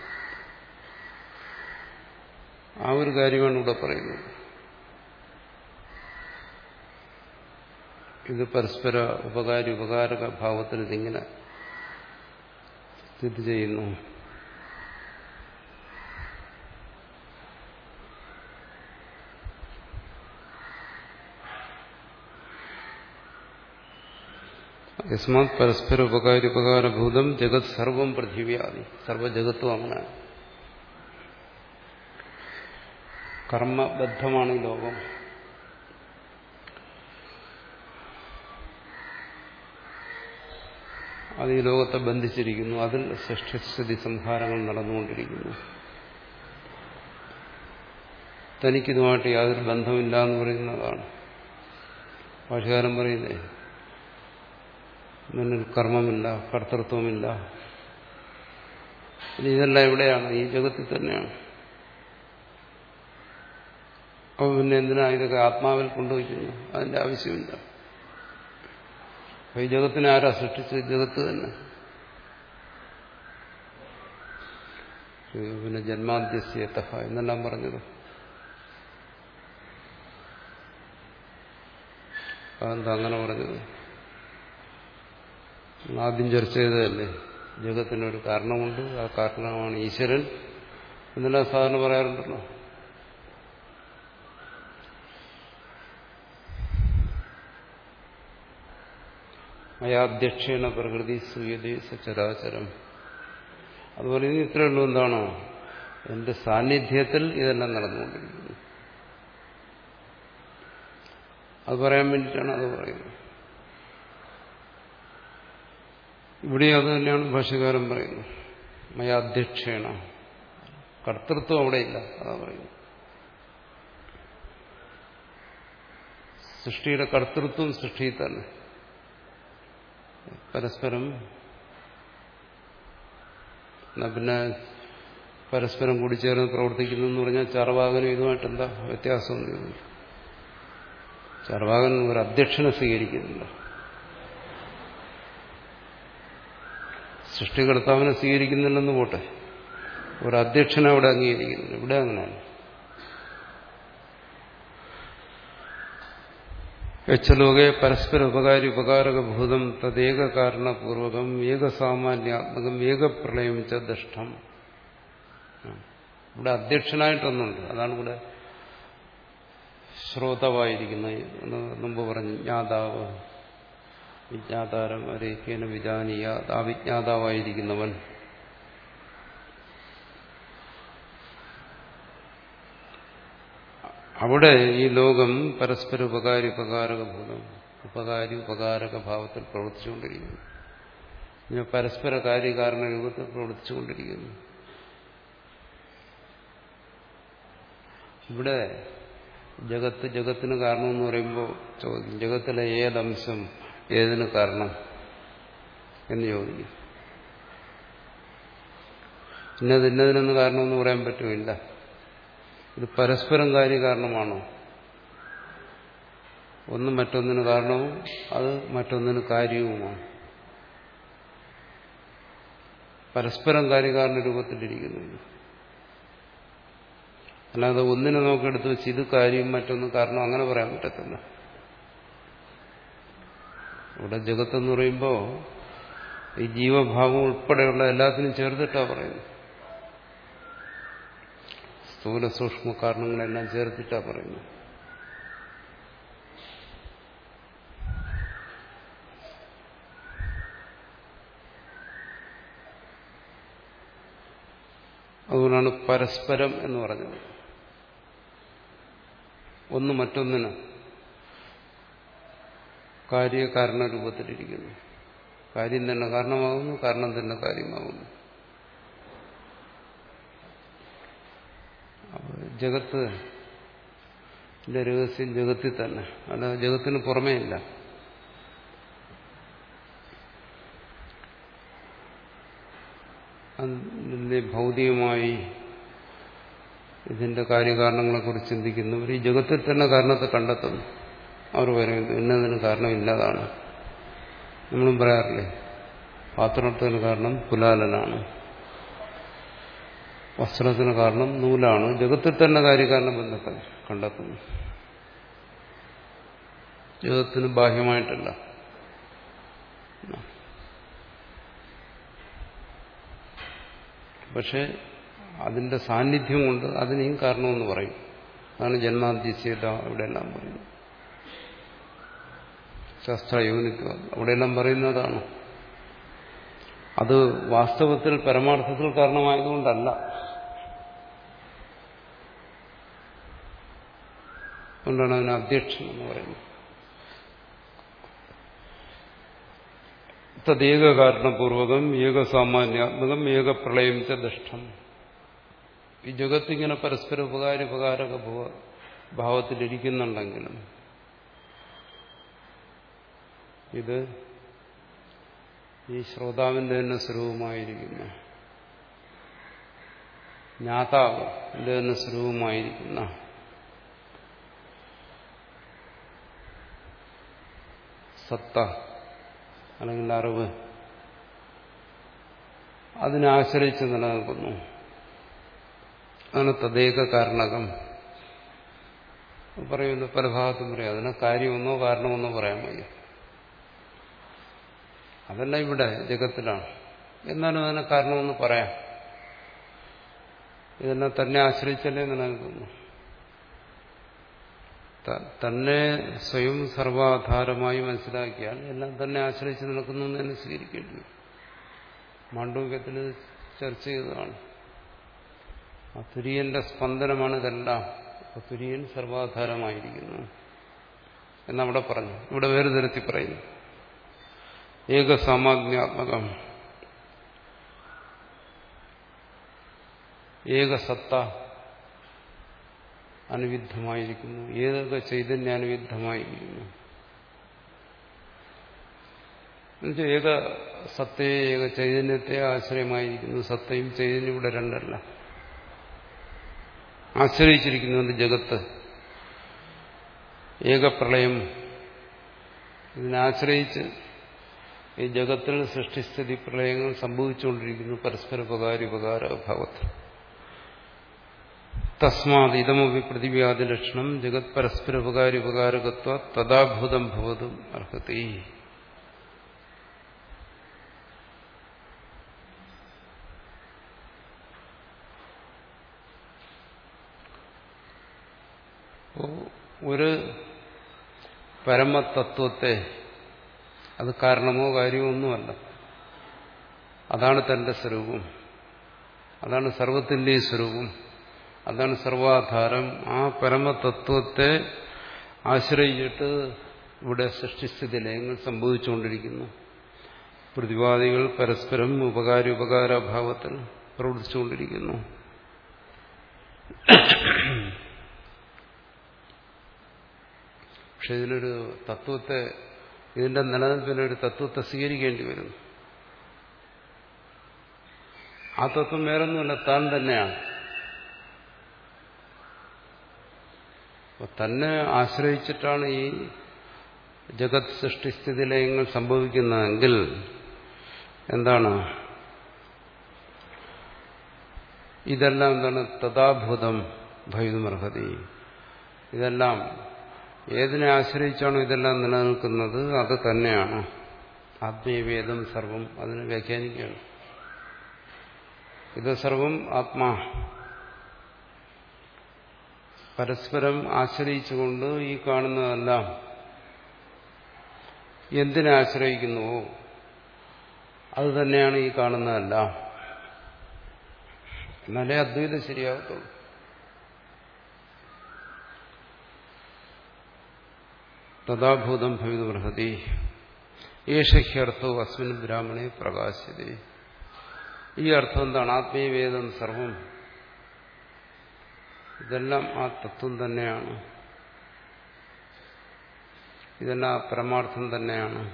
S1: ആ ഒരു കാര്യമാണ് ഇവിടെ പറയുന്നത്. ഇത് പരസ്പര ഉപകാരി ഉപകാരക ഭാവത്തിൽ ഇതിങ്ങനെ സ്ഥിതി ചെയ്യുന്നു. യസ്മാത് പരസ്പര ഉപകാരി ഉപകാരഭൂതം ജഗത് സർവം പൃഥിവ്യാദി. സർവജഗത്തും അങ്ങനെ കർമ്മബദ്ധമാണ് ഈ ലോകം. അത് ഈ ലോകത്തെ ബന്ധിച്ചിരിക്കുന്നു. അതിൽ സൃഷ്ടിസ്ഥിതി സംഹാരങ്ങൾ നടന്നുകൊണ്ടിരിക്കുന്നു. തനിക്കിതുമായിട്ട് യാതൊരു ബന്ധമില്ല എന്ന് പറയുന്നതാണ്. ഭാഷകാരൻ പറയുന്നേ, നിന്നിൽ കർമ്മമില്ല, കർത്തൃത്വമില്ല. ഇനി ഇതെല്ലാം എവിടെയാണ്? ഈ ജഗത്തിൽ തന്നെയാണ്. അപ്പോൾ പിന്നെ എന്തിനാ ഇതൊക്കെ ആത്മാവിൽ കൊണ്ടുവയ്ക്കുന്നു? അതിന്റെ ആവശ്യമില്ല. അപ്പോൾ ഈ ജഗത്തിനെ ആരാ സൃഷ്ടിച്ചത്? ജഗത്ത് തന്നെ. പിന്നെ ജന്മാദ്യസ്യതഃ എന്നെല്ലാം പറഞ്ഞത് അതെന്താ അങ്ങനെ പറഞ്ഞത്? ആദ്യം ചർച്ച ചെയ്തതല്ലേ, ജഗത്തിനൊരു കാരണമുണ്ട്, ആ കാരണമാണ് ഈശ്വരൻ എന്നെല്ലാം സാധാരണ പറയാറുണ്ടല്ലോ. അയാധ്യക്ഷേണ പ്രകൃതി സൂയതേ സചരാചരം. അതുപോലെ ഇനി ഇത്രയേ ഉള്ളൂ, എന്താണോ എന്റെ സാന്നിധ്യത്തിൽ ഇതെല്ലാം നടന്നുകൊണ്ടിരിക്കുന്നു. അത് പറയാൻ വേണ്ടിയിട്ടാണ് അത് പറയുന്നത്. ഇവിടെ അത് തന്നെയാണ് ഭാഷ്യകാരൻ പറയുന്നത്. മയാധ്യക്ഷേണ, കർത്തൃത്വം അവിടെയില്ല, അതാ പറയുന്നത്. സൃഷ്ടിയുടെ കർത്തൃത്വം സൃഷ്ടിയിൽ തന്നെ. പരസ്പരം എന്നാ പിന്നെ പരസ്പരം കൂടി ചേർന്ന് പ്രവർത്തിക്കുന്നു എന്ന് പറഞ്ഞാൽ ചാർവാകനും ഇതുമായിട്ട് എന്താ വ്യത്യാസമൊന്നും? ചാർവാകൻ ഒരു അധ്യക്ഷനെ സ്വീകരിക്കുന്നില്ല, സൃഷ്ടികർത്താവിനെ സ്വീകരിക്കുന്നില്ലെന്ന് പോട്ടെ, ഒരു അധ്യക്ഷനെ അവിടെ അംഗീകരിക്കുന്നില്ല. ഇവിടെ അങ്ങനെയാണ്. യച്ഛലോകെ പരസ്പര ഉപകാരി ഉപകാരകഭൂതം തദ്ദേക കാരണപൂർവകം ഏകസാമാന്യാത്മകം ഏകപ്രളയം ച ദഷ്ടം. ഇവിടെ അധ്യക്ഷനായിട്ടൊന്നുണ്ട്, അതാണ് ഇവിടെ ശ്രോതാവായിരിക്കുന്നത് എന്ന് മുമ്പ് പറഞ്ഞു. ജ്ഞാതാവ്, വിജ്ഞാതാരം അരേഖ്യേന വിജാനീയ, ആ വിജ്ഞാതാവായിരിക്കുന്നവൻ. അവിടെ ഈ ലോകം പരസ്പര ഉപകാരി ഉപകാരകഭൂതം, ഉപകാരി ഉപകാരക ഭാവത്തിൽ പ്രവർത്തിച്ചുകൊണ്ടിരിക്കുന്നു. പിന്നെ പരസ്പര കാര്യകാരണ രൂപത്തിൽ പ്രവർത്തിച്ചുകൊണ്ടിരിക്കുന്നു. ഇവിടെ ജഗത്ത് ജഗത്തിന് കാരണമെന്ന് പറയുമ്പോൾ ചോദിക്കും, ജഗത്തിലെ ഏതംശം ഏതിന് കാരണം എന്ന് ചോദിക്കും. ഇന്നത് ഇന്നതിനൊന്ന് കാരണമെന്ന് പറയാൻ പറ്റുമില്ല. ഇത് പരസ്പരം കാര്യകാരണമാണോ? ഒന്ന് മറ്റൊന്നിന് കാരണവും അത് മറ്റൊന്നിന് കാര്യവുമാണ്. പരസ്പരം കാര്യകാരണ രൂപത്തിലിരിക്കുന്നു. അല്ലാതെ ഒന്നിനെ നോക്കിയെടുത്ത് വെച്ച് ഇത് കാര്യം മറ്റൊന്ന് കാരണം അങ്ങനെ പറയാൻ പറ്റത്തില്ല. ഇവിടെ ജഗത്തെന്ന് പറയുമ്പോൾ ഈ ജീവഭാവം ഉൾപ്പെടെയുള്ള എല്ലാത്തിനും ചേർത്തിട്ടാണ് പറയുന്നത്. സ്ഥൂല സൂക്ഷ്മ കാരണങ്ങളെല്ലാം ചേർത്തിട്ടാണ് പറയുന്നത്. അതുകൊണ്ടാണ് പരസ്പരം എന്ന് പറഞ്ഞത്. ഒന്ന് മറ്റൊന്നിന് കാര്യകാരണ രൂപത്തിലിരിക്കുന്നു. കാര്യം തന്നെ കാരണമാകുന്നു, കാരണം തന്നെ കാര്യമാകുന്നു. ജഗത്ത് രഹസ്യം ജഗത്തിൽ തന്നെ, അല്ല ജഗത്തിന് പുറമേ ഇല്ല. അതിന്റെ ഭൗതികമായി ഇതിന്റെ കാര്യകാരണങ്ങളെക്കുറിച്ച് ചിന്തിക്കുന്നവർ ഈ ജഗത്തിൽ തന്നെ കാരണത്തെ കണ്ടെത്തുന്നു. അവർ പറയുന്നു ഇന്നതിന് കാരണം ഇന്നതാണ്. നമ്മളും പറയാറില്ലേ, പാത്രത്തിന് കാരണം കുലാലനാണ്, വസ്ത്രത്തിന് കാരണം നൂലാണ്. ജഗത്തിൽ തന്നെ കാര്യകാരണ ബന്ധത്തെ കണ്ടെത്തുന്നു. ജഗത്തിന് ബാഹ്യമായിട്ടല്ല. പക്ഷെ അതിന്റെ സാന്നിധ്യം കൊണ്ട് അതിനെയും കാരണമെന്ന് പറയും. അതാണ് ജന്മാദ്യസ്യത ഇവിടെയെല്ലാം പറയുന്നത്. ശാസ്ത്രയോനിത്വം അവിടെയെല്ലാം പറയുന്നതാണ്. അത് വാസ്തവത്തിൽ പരമാർത്ഥത്തിൽ കാരണമായതുകൊണ്ടല്ല. അതുകൊണ്ടാണ് അതിന് അധ്യക്ഷൻ എന്ന് പറയുന്നത്. തദ്ദേക കാരണപൂർവകം ഏകസാമാന്യാത്മകം ഏകപ്രളയം ച ദഷ്ടം. ഈ ജഗത്തിങ്ങനെ പരസ്പര ഉപകാര ഉപകാരക ഭാവത്തിലിരിക്കുന്നുണ്ടെങ്കിലും ഇത് ഈ ശ്രോതാവിന്റെ തന്നെ സ്വരൂപമായിരിക്കുന്ന, ജ്ഞാതാവിന്റെ തന്നെ സ്വരൂപമായിരിക്കുന്ന സത്ത അല്ലെങ്കിൽ അറിവ് അതിനെ ആശ്രയിച്ച് നിലനിൽക്കുന്നു. അതാണ് തദ്ദേക കാരണകം പറയുന്നു. പല ഭാഗത്തും പറയാം അതിനെ കാര്യമൊന്നോ കാരണമെന്നോ പറയാൻ വയ്യ. അതല്ല ഇവിടെ ജഗത്തിലാണ്. എന്നാലും അതിനെ കാരണമെന്ന് പറയാം. ഇതെല്ലാം തന്നെ ആശ്രയിച്ചല്ലേ നിലനിൽക്കുന്നു. തന്നെ സ്വയം സർവാധാരമായി മനസ്സിലാക്കിയാൽ എല്ലാം തന്നെ ആശ്രയിച്ച് നിൽക്കുന്നു എന്ന് തന്നെ സ്വീകരിക്കേണ്ടി വരും. മാണ്ഡവ്യത്തിൽ ചർച്ച ചെയ്തതാണ്. ആ തുര്യന്റെ സ്പന്ദനമാണ് ഇതെല്ലാം. അപ്പൊ തുര്യൻ സർവാധാരമായിരിക്കുന്നു എന്നവിടെ പറഞ്ഞു. ഇവിടെ വേറെ തരത്തിൽ പറയുന്നു. ഏകസാമാജ്ഞാത്മകം, ഏകസത്ത അനുവിദ്ധമായിരിക്കുന്നു, ഏതൊക്കെ ചൈതന്യ അനുവിദ്ധമായിരിക്കുന്നു. എന്നുവെച്ചാൽ ഏക സത്തയെ ഏക ചൈതന്യത്തെ ആശ്രയമായിരിക്കുന്നു. സത്തയും ചൈതന്യം ഇവിടെ രണ്ടല്ല. ആശ്രയിച്ചിരിക്കുന്നുണ്ട് ജഗത്ത്. ഏകപ്രളയം ഇതിനാശ്രയിച്ച് ഈ ജഗത്തിൽ സൃഷ്ടിസ്ഥിതി പ്രളയങ്ങൾ സംഭവിച്ചുകൊണ്ടിരിക്കുന്നു പരസ്പര ഉപകാരോപകാര അഭാവത്തിൽ. തസ്മാത് ഇതമപി പ്രതിവ്യാധി ലക്ഷണം ജഗത് പരസ്പര ഉപകാരോപകാരകത്വ തഥാഭൂതം ഭവതും അർഹതി. ഒരു പരമതത്വത്തെ, അത് കാരണമോ കാര്യമോ ഒന്നുമല്ല, അതാണ് തന്റെ സ്വരൂപം, അതാണ് സർവത്തിന്റെയും സ്വരൂപം, അതാണ് സർവാധാരം. ആ പരമതത്വത്തെ ആശ്രയിച്ചിട്ട് ഇവിടെ സൃഷ്ടിസ്ഥിതി ലയങ്ങൾ സംഭവിച്ചുകൊണ്ടിരിക്കുന്നു. പ്രതിവാദികൾ പരസ്പരം ഉപകാര ഉപകാരഭാവത്തിൽ പ്രവർത്തിച്ചുകൊണ്ടിരിക്കുന്നു. പക്ഷെ ഇതിനൊരു തത്വത്തെ, ഇതിന്റെ നിലനിൽപ്പിനൊരു തത്വത്തെ സ്വീകരിക്കേണ്ടി വരുന്നു. ആ തത്വം വേറൊന്നുമല്ല, താൻ തന്നെയാണ്. തന്നെ ആശ്രയിച്ചിട്ടാണ് ഈ ജഗത് സൃഷ്ടിസ്ഥിതി ലയങ്ങൾ സംഭവിക്കുന്നതെങ്കിൽ എന്താണ് ഇതെല്ലാം? എന്താണ്? തഥാഭൂതം ഭവിതുമർഹതി. ഇതെല്ലാം ഏതിനെ ആശ്രയിച്ചാണോ ഇതെല്ലാം നിലനിൽക്കുന്നത് അത് തന്നെയാണ്. ആത്മീയവേദം സർവം അതിനെ വ്യാഖ്യാനിക്കുകയാണ്. ഇത് സർവം ആത്മാ. പരസ്പരം ആശ്രയിച്ചുകൊണ്ട് ഈ കാണുന്നതെല്ലാം എന്തിനെ ആശ്രയിക്കുന്നുവോ അത് തന്നെയാണ് ഈ കാണുന്നതെല്ലാം. എന്നാലേ അദ്വൈതം ശരിയാകത്തുള്ളൂ. തഥാഭൂതം ഭവിതുമർഹതി. ഏഷഹ്യർത്ഥോ അസ്മിൻ ബ്രാഹ്മണേ പ്രകാശ്യതേ. ഈ അർത്ഥം എന്താണ്? ആത്മീയവേദം സർവം, ഇതെല്ലാം ആ തത്വം തന്നെയാണ്, ഇതെല്ലാം പരമാർത്ഥം തന്നെയാണ്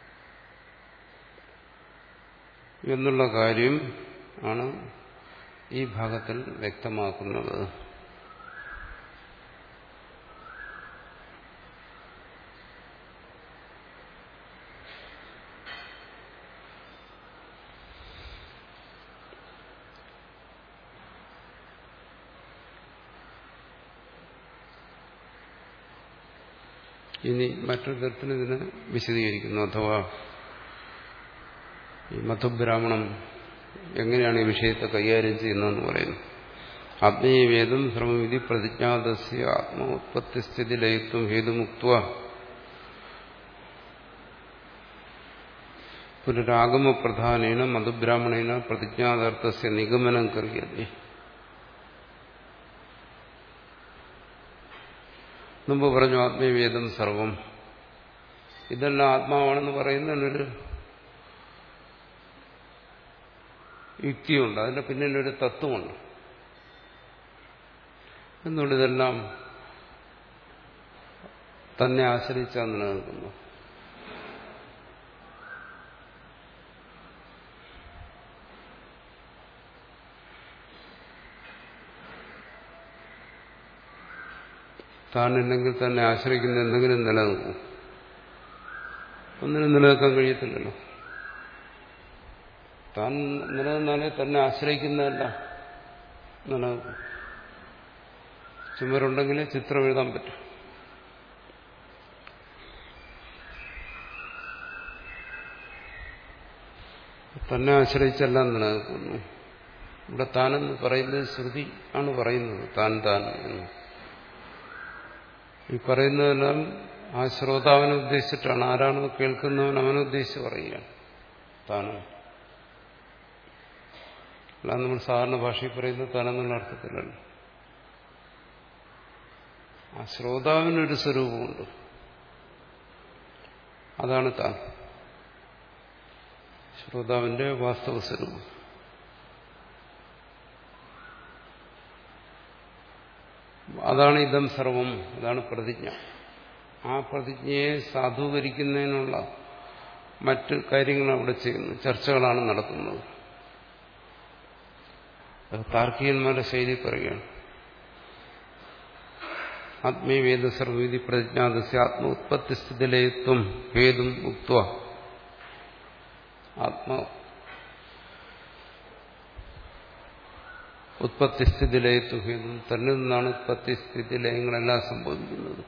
S1: എന്നുള്ള കാര്യം ആണ് ഈ ഭാഗത്തിൽ വ്യക്തമാക്കുന്നത്. ഇനി മറ്റൊരു തരത്തിൽ ഇതിനെ വിശദീകരിക്കുന്നു. അഥവാ ഈ മധുബ്രാഹ്മണം എങ്ങനെയാണ് ഈ വിഷയത്തെ കൈകാര്യം ചെയ്യുന്നതെന്ന് പറയുന്നു. ആത്മീയവേദം സർവവിധി പ്രതിജ്ഞാതസ്യ ആത്മോത്പത്തിസ്ഥിതി ലയിത്വം ഹേതുമുക്ത്വ പുനരാഗമപ്രധാനേന മധുബ്രാഹ്മണേന പ്രതിജ്ഞാതാർത്ഥസ്യ നിഗമനം കറിയതേ. മുമ്പ് പറഞ്ഞു ആത്മീയവേദം സർവം, ഇതെല്ലാം ആത്മാവാണെന്ന് പറയുന്നതിനൊരു യുക്തിയുണ്ട്, അതിന്റെ പിന്നിലൊരു തത്വമുണ്ട്. എന്തുകൊണ്ട് ഇതെല്ലാം തന്നെ ആശ്രയിച്ചാണ് നിലനിൽക്കുന്നു? താനുണ്ടെങ്കിൽ തന്നെ ആശ്രയിക്കുന്ന എന്തെങ്കിലും നിലനിൽക്കും. ഒന്നിനും നിലനിൽക്കാൻ കഴിയത്തില്ലല്ലോ. താൻ നിലനിന്നാലേ തന്നെ ആശ്രയിക്കുന്നതല്ല നിലനിൽക്കും. ചുമരുണ്ടെങ്കിലേ ചിത്രം എഴുതാൻ പറ്റും. തന്നെ ആശ്രയിച്ചെല്ലാം നിലനിൽക്കുന്നു. ഇവിടെ താനെന്ന് പറയുന്നത് ശ്രുതി ആണ് പറയുന്നത്, താൻ താൻ എന്ന്. ഈ പറയുന്നതെല്ലാം ആ ശ്രോതാവിനെ ഉദ്ദേശിച്ചിട്ടാണ്. ആരാണോ കേൾക്കുന്നവൻ അവനെ ഉദ്ദേശിച്ച് പറയുകയാണ് താനും. അല്ലാതെ നമ്മൾ സാധാരണ ഭാഷയിൽ പറയുന്നത് താനെന്നുള്ള അർത്ഥത്തിലല്ല. ആ ശ്രോതാവിനൊരു സ്വരൂപമുണ്ട്, അതാണ് താൻ, ശ്രോതാവിന്റെ വാസ്തവ സ്വരൂപം. അതാണ് ഇതം സർവം, അതാണ് പ്രതിജ്ഞ. ആ പ്രതിജ്ഞയെ സാധൂകരിക്കുന്നതിനുള്ള മറ്റ് കാര്യങ്ങൾ അവിടെ ചെയ്യുന്നു, ചർച്ചകളാണ് നടത്തുന്നത്. താർക്കികന്മാരുടെ ശൈലി പറയുകയാണ്. ആത്മീയവേദ സർവവിധി പ്രതിജ്ഞാതസ്യ ആത്മ ഉത്പത്തിസ്ഥിതിലയത്വം ഹേതും ഉക്ത്വ. ആത്മ ഉത്പത്തിസ്ഥിതിലയത്വം ഹേതും, തന്നിൽ നിന്നാണ് ഉത്പത്തിസ്ഥിതി ലയങ്ങളെല്ലാം സംഭവിക്കുന്നത്.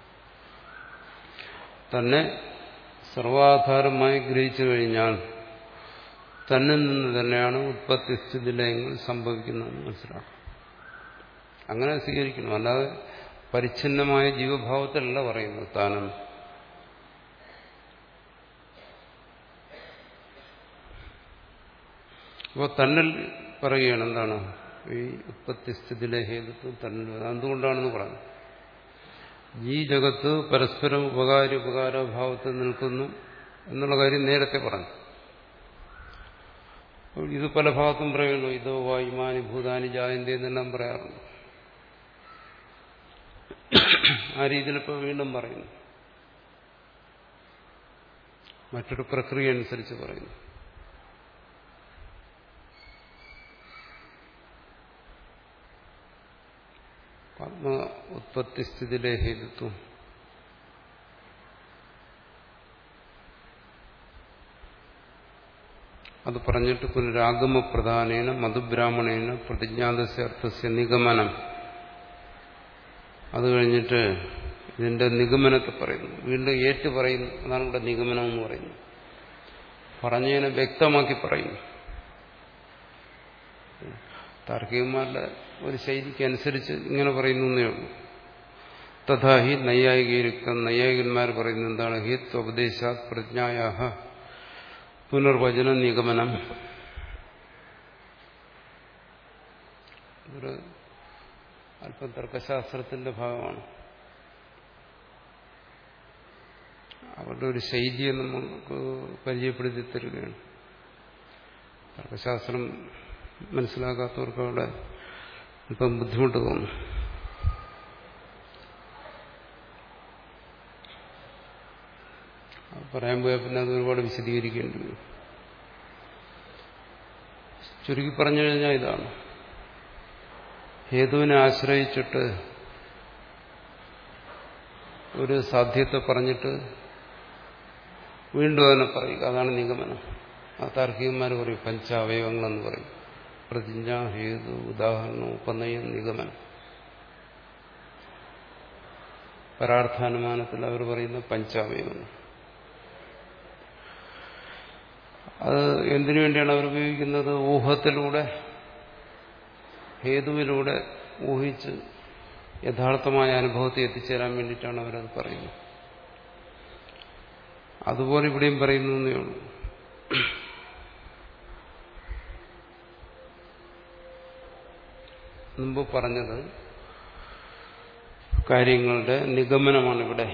S1: തന്നെ സർവാധാരമായി ഗ്രഹിച്ചു കഴിഞ്ഞാൽ തന്നിൽ നിന്ന് തന്നെയാണ് ഉത്പത്തിസ്ഥിതി ലയങ്ങൾ സംഭവിക്കുന്നതെന്ന് മനസ്സിലാക്കും. അങ്ങനെ സ്വീകരിക്കണം. അല്ലാതെ പരിച്ഛിന്നമായ ജീവഭാവത്തിലല്ല പറയുന്നത് താനും. അപ്പോൾ തന്നിൽ പറയുകയാണ് എന്താണ് ഈ ഉത്പത്തിസ്ഥിതിയിലെ ഹേതുത്വം തന്നിൽ. എന്തുകൊണ്ടാണെന്ന് പറഞ്ഞു. ഈ ജഗത്ത് പരസ്പരം ഉപകാര ഉപകാരഭാവത്തിൽ നിൽക്കുന്നു എന്നുള്ള കാര്യം നേരത്തെ പറഞ്ഞു. ഇത് പല ഭാഗത്തും പറയുന്നു. ഇതോ വായുമാനി ഭൂതാനി ജായന്തി എന്നെല്ലാം പറയാറുണ്ട്. ആ രീതിയിൽ ഇപ്പോൾ വീണ്ടും പറയുന്നു, മറ്റൊരു പ്രക്രിയ അനുസരിച്ച് പറയുന്നു. ആത്മ ഉത്പത്തിസ്ഥിതിയിലെ ഹേതുത്വം അത് പറഞ്ഞിട്ട് പുനരാഗമപ്രധാനേന മധുബ്രാഹ്മണേന പ്രതിജ്ഞാതസ്യ അർത്ഥസ്യ നിഗമനം. അത് കഴിഞ്ഞിട്ട് ഇതിന്റെ നിഗമനത്തെ പറയുന്നു, വീണ്ടും ഏറ്റു പറയുന്നു. അതാണ് ഇവിടെ നിഗമനം എന്ന് പറയുന്നത്. പറഞ്ഞതിനെ വ്യക്തമാക്കി പറയുന്നു. താർക്കികന്മാരുടെ ഒരു ശൈലിക്ക് അനുസരിച്ച് ഇങ്ങനെ പറയുന്നു എന്നേ ഉള്ളൂ. തഥാ ഹി നൈയായികയുക്തം. നൈയായികന്മാർ പറയുന്നത് എന്താണ്? ഹി ത്വപദേശാത് പ്രജ്ഞായാഹ പുനർവചന നിഗമനം. ഒരു അല്പം തർക്കശാസ്ത്രത്തിന്റെ ഭാഗമാണ്. അവരുടെ ഒരു ശൈലിയെ നമുക്ക് പരിചയപ്പെടുത്തി തരികയാണ്. തർക്കശാസ്ത്രം മനസ്സിലാക്കാത്തവർക്ക് അവിടെ ഇപ്പം ബുദ്ധിമുട്ട് തോന്നും. പറയാൻ പോയാൽ പിന്നെ അത് ഒരുപാട് വിശദീകരിക്കേണ്ടി വരും. ചുരുക്കി പറഞ്ഞു കഴിഞ്ഞാൽ ഇതാണ്, ഹേതുവിനെ ആശ്രയിച്ചിട്ട് ഒരു സാധ്യത്തെ പറഞ്ഞിട്ട് വീണ്ടും അതിനെ പറയുക, അതാണ് നിഗമനം. ആ താർക്കികന്മാർ പറയും പഞ്ചാവയവങ്ങളെന്ന് പറയും. പ്രതിജ്ഞ, ഹേതു, ഉദാഹരണം, ഉപനയം, നിഗമനം. പരാർത്ഥാനുമാനത്തിൽ അവർ പറയുന്ന പഞ്ചാവയവങ്ങൾ. അത് എന്തിനു വേണ്ടിയാണ് അവർ ഉപയോഗിക്കുന്നത്? ഊഹത്തിലൂടെ, ഹേതുവിലൂടെ ഊഹിച്ച് യഥാർത്ഥമായ അനുഭവത്തെ എത്തിച്ചേരാൻ വേണ്ടിയിട്ടാണ് അവരത് പറയുന്നത്. അതുപോലെ ഇവിടെയും പറയുന്നു എന്നേ ഉള്ളൂ. മുമ്പ് പറഞ്ഞത് കാര്യങ്ങളുടെ നിഗമനമാണ് ഇവിടെ.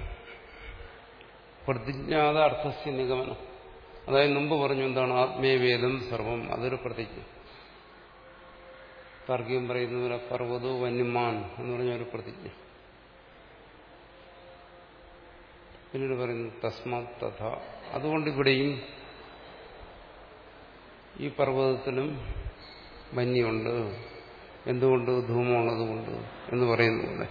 S1: പ്രതിജ്ഞാത അർത്ഥസ്യ നിഗമനം. അതായത് മുമ്പ് പറഞ്ഞു എന്താണ്? ആത്മീയവേദം സർവം, അതൊരു പ്രതിജ്ഞ. താർക്കികം പറയുന്നവരെ പർവ്വതോ വന്യമാൻ എന്ന് പറഞ്ഞ ഒരു പ്രതിജ്ഞ. പിന്നീട് പറയുന്നു തസ്മാത് തഥ. അതുകൊണ്ട് ഇവിടെയും ഈ പർവ്വതത്തിലും വന്യമുണ്ട്. എന്തുകൊണ്ട്? ധൂമമുള്ളതുകൊണ്ട് എന്ന് പറയുന്നു. ഇവിടെ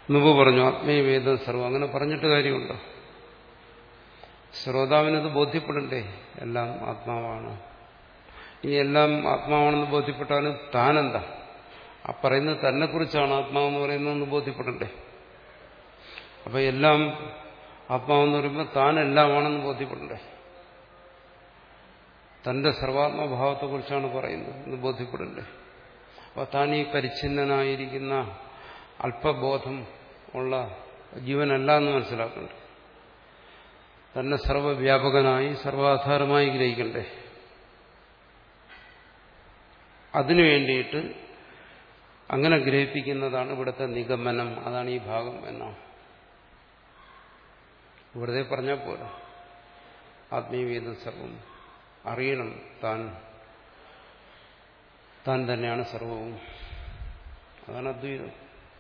S1: മുമ്പ് പറഞ്ഞു ആത്മീയവേദം സർവം. അങ്ങനെ പറഞ്ഞിട്ട് കാര്യമുണ്ടോ? ശ്രോതാവിനത് ബോധ്യപ്പെടണ്ടേ എല്ലാം ആത്മാവാണ്. ഇനി എല്ലാം ആത്മാവാണെന്ന് ബോധ്യപ്പെട്ടാലും താനെന്താ? ആ പറയുന്നത് തന്നെ കുറിച്ചാണ് ആത്മാവെന്ന് പറയുന്നതെന്ന് ബോധ്യപ്പെടണ്ടേ? അപ്പൊ എല്ലാം ആത്മാവെന്ന് പറയുമ്പോൾ താൻ എല്ലാമാണെന്ന് ബോധ്യപ്പെടണ്ടേ? തന്റെ സർവാത്മഭാവത്തെക്കുറിച്ചാണ് പറയുന്നത് എന്ന് ബോധ്യപ്പെടണ്ടേ? അപ്പൊ താൻ ഈ പരിച്ഛിന്നനായിരിക്കുന്ന അല്പബോധം ഉള്ള ജീവനല്ല എന്ന് മനസ്സിലാക്കണ്ടേ? തന്നെ സർവവ്യാപകനായി സർവാധാരമായി ഗ്രഹിക്കണ്ടേ? അതിനു വേണ്ടിയിട്ട് അങ്ങനെ ഗ്രഹിപ്പിക്കുന്നതാണ് ഇവിടുത്തെ നിഗമനം. അതാണ് ഈ ഭാഗം എന്നാണ്. വെറുതെ പറഞ്ഞാൽ പോരാ. ആത്മീയവേദം സർവം അറിയണം. താൻ താൻ തന്നെയാണ് സർവവും. അതാണ് അദ്വൈതം.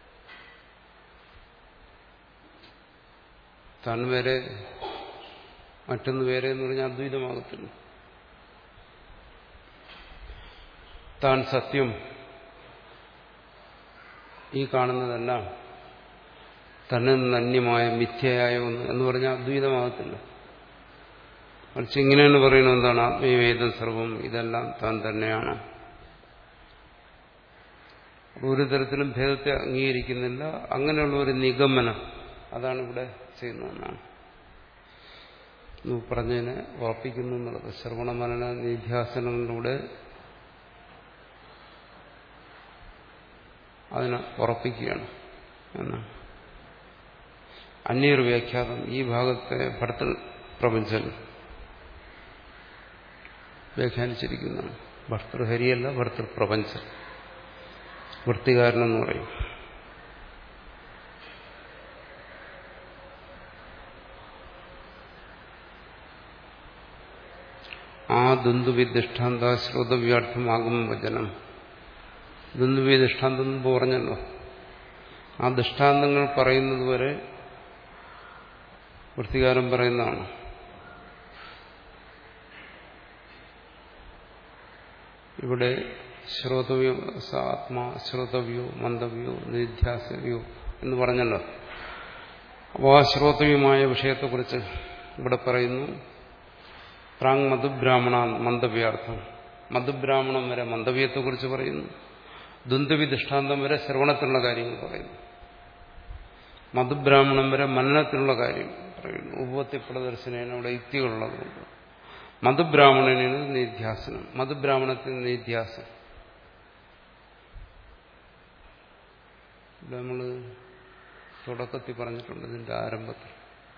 S1: താൻ വേറെ മറ്റൊന്ന് വേറെ എന്ന് പറഞ്ഞാൽ അദ്വൈതമാകത്തില്ല. താൻ സത്യം, ഈ കാണുന്നതെല്ലാം തന്നെ നന്യമായ മിഥ്യയായ ഒന്ന് എന്ന് പറഞ്ഞാൽ അദ്വൈതമാകത്തില്ല. മറിച്ച് ഇങ്ങനെയാണ് പറയുന്നത്. എന്താണ്? ആത്മീയവേദം സർവം, ഇതെല്ലാം താൻ തന്നെയാണ്. ഒരു തരത്തിലും ഭേദത്തെ അംഗീകരിക്കുന്നില്ല. അങ്ങനെയുള്ള ഒരു നിഗമനം അതാണ് ഇവിടെ ചെയ്യുന്നതെന്നാണ് പറഞ്ഞതിനെ ഉറപ്പിക്കുന്നു എന്നുള്ളത്. ശ്രവണ മനന നിധ്യാസനങ്ങളിലൂടെ അതിനെ ഉറപ്പിക്കുകയാണ് എന്നാണ്. അന്യൊരു വ്യാഖ്യാതം ഈ ഭാഗത്തെ ഭർത്തൃ പ്രപഞ്ചൻ വ്യാഖ്യാനിച്ചിരിക്കുന്നതാണ്. ഭർത്തൃഹരിയല്ല, ഭർത്തൃപ്രപഞ്ചൻ, വൃത്തികാരനെന്ന് പറയും. ആ ദുന്ദുവി ദൃഷ്ടാന്ത ശ്രോതവ്യാർത്ഥമാകും വചനം. ദുന്ദുവി ദൃഷ്ടാന്തം എന്ന് പറഞ്ഞല്ലോ. ആ ദൃഷ്ടാന്തങ്ങൾ പറയുന്നത് വരെ വൃത്തികാരം പറയുന്നതാണ്. ഇവിടെ ശ്രോതവ്യോ ആത്മാ ശ്രോതവ്യോ മന്ദവ്യോ നിധ്യാസവ്യോ എന്ന് പറഞ്ഞല്ലോ. അപ്പോൾ ആ ശ്രോതവ്യമായ വിഷയത്തെക്കുറിച്ച് ഇവിടെ പറയുന്നു. പ്രാങ് മധുബ്രാഹ്മണ മന്ദവ്യാർത്ഥം. മധുബ്രാഹ്മണം വരെ മന്ദവ്യത്തെക്കുറിച്ച് പറയുന്നു. ദുന്ദവി ദൃഷ്ടാന്തം വരെ ശ്രവണത്തിലുള്ള കാര്യങ്ങൾ പറയുന്നു. മധുബ്രാഹ്മണം വരെ മനനത്തിലുള്ള കാര്യം പറയുന്നു. ഉപപത്തി പ്രദർശനേന ഇവിടെ യുക്തികളുള്ളതുകൊണ്ട്. മധുബ്രാഹ്മണന് നിധ്യാസനം, മധുബ്രാഹ്മണത്തിന് നിധ്യാസം. ഇവിടെ നമ്മൾ തുടക്കത്തിൽ പറഞ്ഞിട്ടുണ്ട്. ഇതിന്റെ ആരംഭത്തിൽ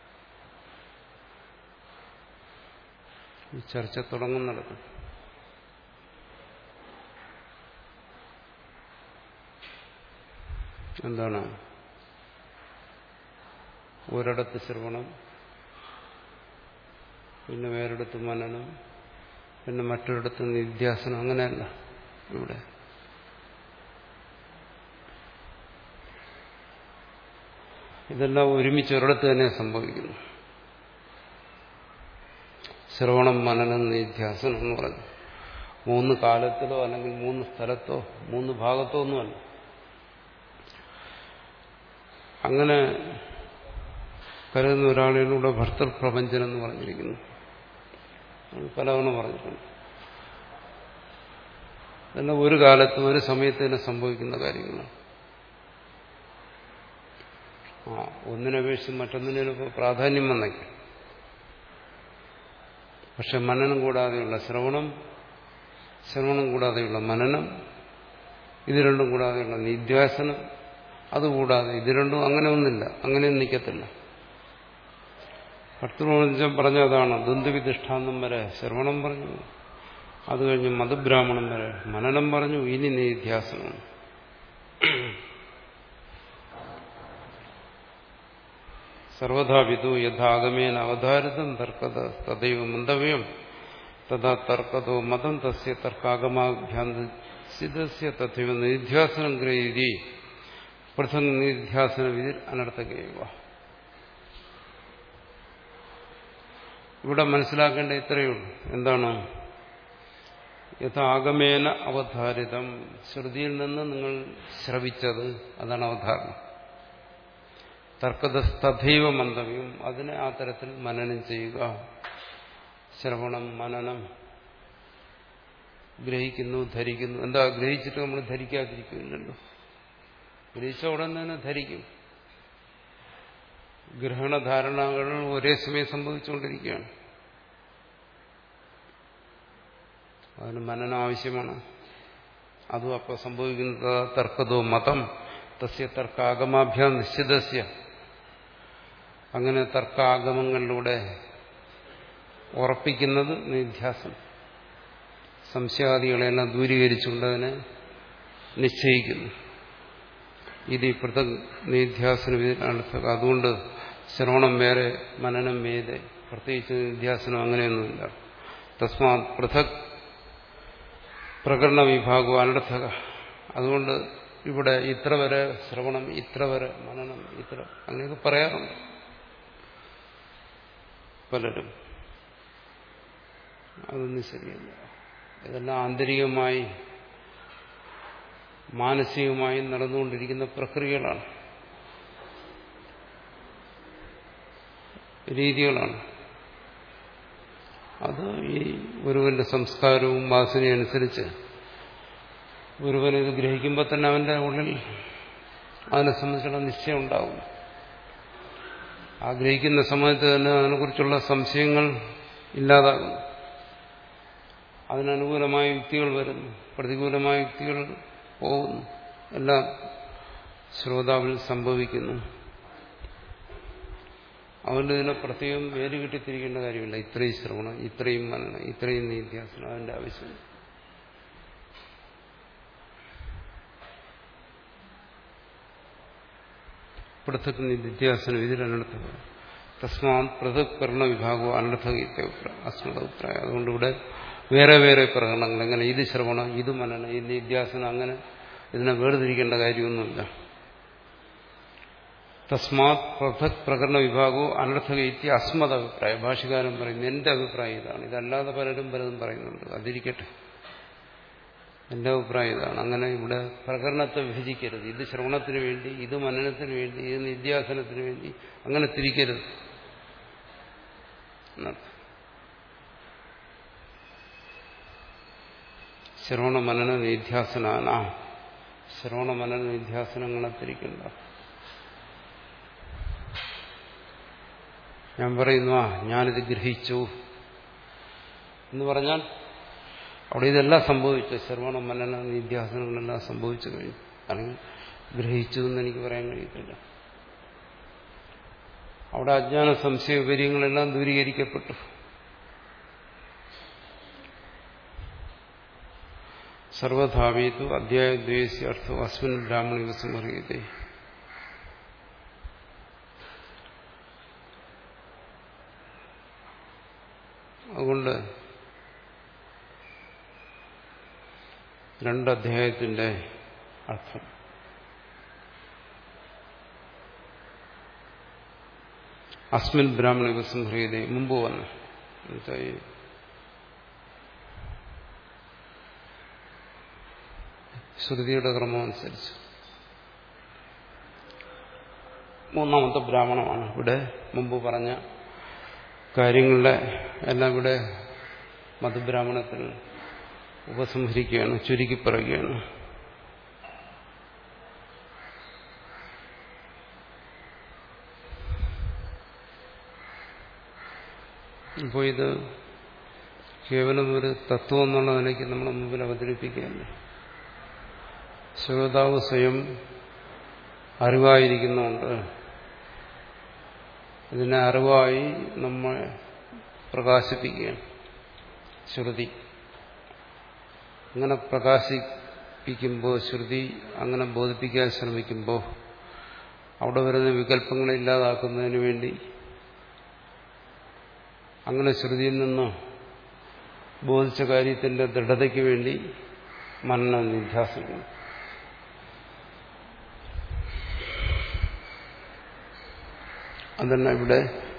S1: ഈ ചർച്ച തുടങ്ങുന്നിടത്ത് എന്താണ്? ഒരിടത്ത് ശ്രവണം, പിന്നെ വേറൊരിടത്ത് മനനം, പിന്നെ മറ്റൊരിടത്ത് നിധ്യാസനം. അങ്ങനെയല്ല ഇവിടെ. ഇതെല്ലാം ഒരുമിച്ച് ഒരിടത്ത് തന്നെ സംഭവിക്കുന്നു. ശ്രവണം, മനനം, നിധ്യാസനം എന്ന് പറഞ്ഞു മൂന്ന് കാലത്തിലോ അല്ലെങ്കിൽ മൂന്ന് സ്ഥലത്തോ മൂന്ന് ഭാഗത്തോ ഒന്നുമല്ല. അങ്ങനെ കരുതുന്ന ഒരാളിലൂടെ ഭർത്തൃപ്രപഞ്ചൻ എന്ന് പറഞ്ഞിരിക്കുന്നു. പലവണ പറഞ്ഞിട്ടുണ്ട്. ഇതെല്ലാം ഒരു കാലത്ത് ഒരു സമയത്ത് തന്നെ സംഭവിക്കുന്ന കാര്യങ്ങളാണ്. ആ ഒന്നിനപേക്ഷിച്ച് മറ്റൊന്നിനും പ്രാധാന്യം വന്നേക്കും. പക്ഷെ മനനം കൂടാതെയുള്ള ശ്രവണം, ശ്രവണം കൂടാതെയുള്ള മനനം, ഇത് രണ്ടും കൂടാതെയുള്ള നിധ്യാസനം, അതുകൂടാതെ ഇത് രണ്ടും അങ്ങനെ ഒന്നില്ല. അങ്ങനെയൊന്നും നിൽക്കത്തില്ല. ഭർത്തൃപ്രപഞ്ചം പറഞ്ഞതാണ്. ദുന്ദുവി ദൃഷ്ടാന്തം വരെ ശ്രവണം പറഞ്ഞു, അത് കഴിഞ്ഞ് മധുബ്രാഹ്മണം വരെ മനനം പറഞ്ഞു, ഇനി നിധ്യാസനം. സർവഥാ വിദു യഥാഗമേന അവധാരിതം തർക്കത തദൈവ മന്ദവ്യം തഥാ തർക്കതോ മതം തസ്യ തർക്കാഗമാഭ്യാന്തസ്യ തഥൈവ നിധ്യാസനം ഗ്രഹീതി പൃഥക് നിധ്യാസന വിധി അനർത്ഥകൈവ. ഇവിടെ മനസ്സിലാക്കേണ്ട ഇത്രയേ ഉള്ളൂ. എന്താണ്? യഥാഗമേന അവധാരിതം, ശ്രുതിയിൽ നിന്ന് നിങ്ങൾ ശ്രവിച്ചത്, അതാണ് അവധാരണം. തർക്കതസ്ഥൈവ മന്തവ്യം, അതിനെ ആ തരത്തിൽ മനനം ചെയ്യുക. ശ്രവണം, മനനം, ഗ്രഹിക്കുന്നു, ധരിക്കുന്നു. എന്താ ഗ്രഹിച്ചിട്ട് നമ്മൾ ധരിക്കാതിരിക്കുന്നില്ലല്ലോ. ഗ്രഹിച്ച ഉടൻ തന്നെ ധരിക്കും. ഗ്രഹണധാരണകൾ ഒരേ സമയം സംഭവിച്ചുകൊണ്ടിരിക്കുകയാണ്. അതിന് മനനം ആവശ്യമാണ്. അതും അപ്പോൾ സംഭവിക്കുന്നത് തർക്കതോ മതം തസ്യ തർക്കാഗമാഭ്യാം നിശ്ചിതസ്യ. അങ്ങനെ തർക്കാഗമങ്ങളിലൂടെ ഉറപ്പിക്കുന്നത് നിധ്യാസം. സംശയാദികളെല്ലാം ദൂരീകരിച്ചുകൊണ്ട് അതിനെ നിശ്ചയിക്കുന്നു. ഇത് പൃഥക് നിധ്യാസന വിധിനർത്ഥക. അതുകൊണ്ട് ശ്രവണം വേറെ, മനനം വേറെ, പ്രത്യേകിച്ച് നിധ്യാസനം അങ്ങനെയൊന്നുമില്ല. തസ്മാത് പൃഥക് പ്രകരണ വിഭാഗം അനർത്ഥക. അതുകൊണ്ട് ഇവിടെ ഇത്ര വരെ ശ്രവണം, ഇത്ര വരെ മനനം, ഇത്ര അങ്ങനെയൊക്കെ പറയാറുണ്ട് പലരും. അതൊന്നും ശരിയല്ല. ഇതെല്ലാം ആന്തരികമായി മാനസികമായി നടന്നുകൊണ്ടിരിക്കുന്ന പ്രക്രിയകളാണ്, രീതികളാണ്. അത് ഈ ഒരുവന്റെ സംസ്കാരവും വാസനയും അനുസരിച്ച് ഒരുവനിത് ഗ്രഹിക്കുമ്പോൾ തന്നെ അവന്റെ ഉള്ളിൽ അതിനെ സംബന്ധിച്ചുള്ള നിശ്ചയം ഉണ്ടാവും. ആ ഗ്രഹിക്കുന്ന സമയത്ത് തന്നെ അതിനെക്കുറിച്ചുള്ള സംശയങ്ങൾ ഇല്ലാതാകുന്നു. അതിനനുകൂലമായ യുക്തികൾ വരുന്നു, പ്രതികൂലമായ യുക്തികൾ പോകുന്നു, എല്ലാം ശ്രോതാവിൽ സംഭവിക്കുന്നു. അതുകൊണ്ട് ഇതിനെ പ്രത്യേകം വേര് കിട്ടിത്തിരിക്കേണ്ട കാര്യമില്ല. ഇത്രയും ശ്രവണം, ഇത്രയും മനനം, ഇത്രയും നിധ്യാസനം, അതിന്റെ ആവശ്യമില്ല. പൃഥക് നിധ്യാസനം ഇതിലനർത്ഥക. തസ്മാത് പൃഥക് കർണ വിഭാഗവും അനർത്ഥക അസ്മത അഭിപ്രായം. അതുകൊണ്ട് ഇവിടെ വേറെ വേറെ പ്രകടനങ്ങൾ, എങ്ങനെ ഇത് ശ്രവണം, ഇത് മനനം, ഇത് നിധ്യാസനം, അങ്ങനെ ഇതിനെ വേർതിരിക്കേണ്ട കാര്യമൊന്നുമില്ല. തസ്മാത് പൃഥക് പ്രകരണ വിഭാഗവും അനർത്ഥക ഇത്തി അസ്മത അഭിപ്രായം. ഭാഷകാരൻ പറയുന്നു എന്റെ അഭിപ്രായം ഇതാണ്. ഇതല്ലാതെ പലരും പലതും പറയുന്നുണ്ട്, അതിരിക്കട്ടെ. എന്റെ അഭിപ്രായം ഇതാണ്. അങ്ങനെ ഇവിടെ പ്രകരണത്തെ വിഭജിക്കരുത്. ഇത് ശ്രവണത്തിന് വേണ്ടി, ഇത് മനനത്തിന് വേണ്ടി, ഇത് നിധ്യാസനത്തിന് വേണ്ടി, അങ്ങനെ തിരിക്കരുത്. ശ്രവണ മനന നിധ്യാസനാന, ശ്രവണ മനന നിധ്യാസനങ്ങളെ തിരിക്കണ്ട. ഞാൻ പറയുന്നു ആ ഞാനിത് ഗ്രഹിച്ചു എന്ന് പറഞ്ഞാൽ അവിടെ ഇതെല്ലാം സംഭവിച്ചു. ശ്രവണ മനന നിധ്യാസനങ്ങളെല്ലാം സംഭവിച്ചു കഴിഞ്ഞു. അല്ലെങ്കിൽ ഗ്രഹിച്ചു എന്ന് എനിക്ക് പറയാൻ കഴിയത്തില്ല. അവിടെ അജ്ഞാന സംശയ വിപര്യങ്ങളെല്ലാം ദൂരീകരിക്കപ്പെട്ടു. സർവധാവേതു അധ്യായദ്വയസ്യ അർത്ഥം അസ്മിൻ ബ്രാഹ്മണ സംഹരിയതേ. അതുകൊണ്ട് രണ്ടധ്യായത്തിന്റെ അർത്ഥം അസ്മിൻ ബ്രാഹ്മണ സംഹരിയതേ മുമ്പ് വന്നു. ശ്രുതിയുടെ ക്രമം അനുസരിച്ച് മൂന്നാമത്തെ ബ്രാഹ്മണമാണ്. ഇവിടെ മുമ്പ് പറഞ്ഞ കാര്യങ്ങളുടെ എല്ലാം ഇവിടെ മധുബ്രാഹ്മണത്തിൽ ഉപസംഹരിക്കുകയാണ്, ചുരുക്കി പറയുകയാണ്. ഇപ്പോൾ ഇത് കേവലം ഒരു തത്വം എന്നുള്ള നിലയ്ക്ക് നമ്മുടെ മുമ്പിൽ അവതരിപ്പിക്കുകയല്ലേ. ശ്രോതാവ് സ്വയം അറിവായിരിക്കുന്നുണ്ട്. ഇതിനെ അറിവായി നമ്മൾ പ്രകാശിപ്പിക്കുകയാണ് ശ്രുതി. അങ്ങനെ പ്രകാശിപ്പിക്കുമ്പോൾ, ശ്രുതി അങ്ങനെ ബോധിപ്പിക്കാൻ ശ്രമിക്കുമ്പോൾ അവിടെ വരുന്ന വികല്പങ്ങളെ ഇല്ലാതാക്കുന്നതിന് വേണ്ടി അങ്ങനെ ശ്രുതിയിൽ നിന്ന് ബോധിച്ച കാര്യത്തിന്റെ ദൃഢതയ്ക്ക് വേണ്ടി മനന നിധ്യാസനം. അതല്ല ഇവിടെ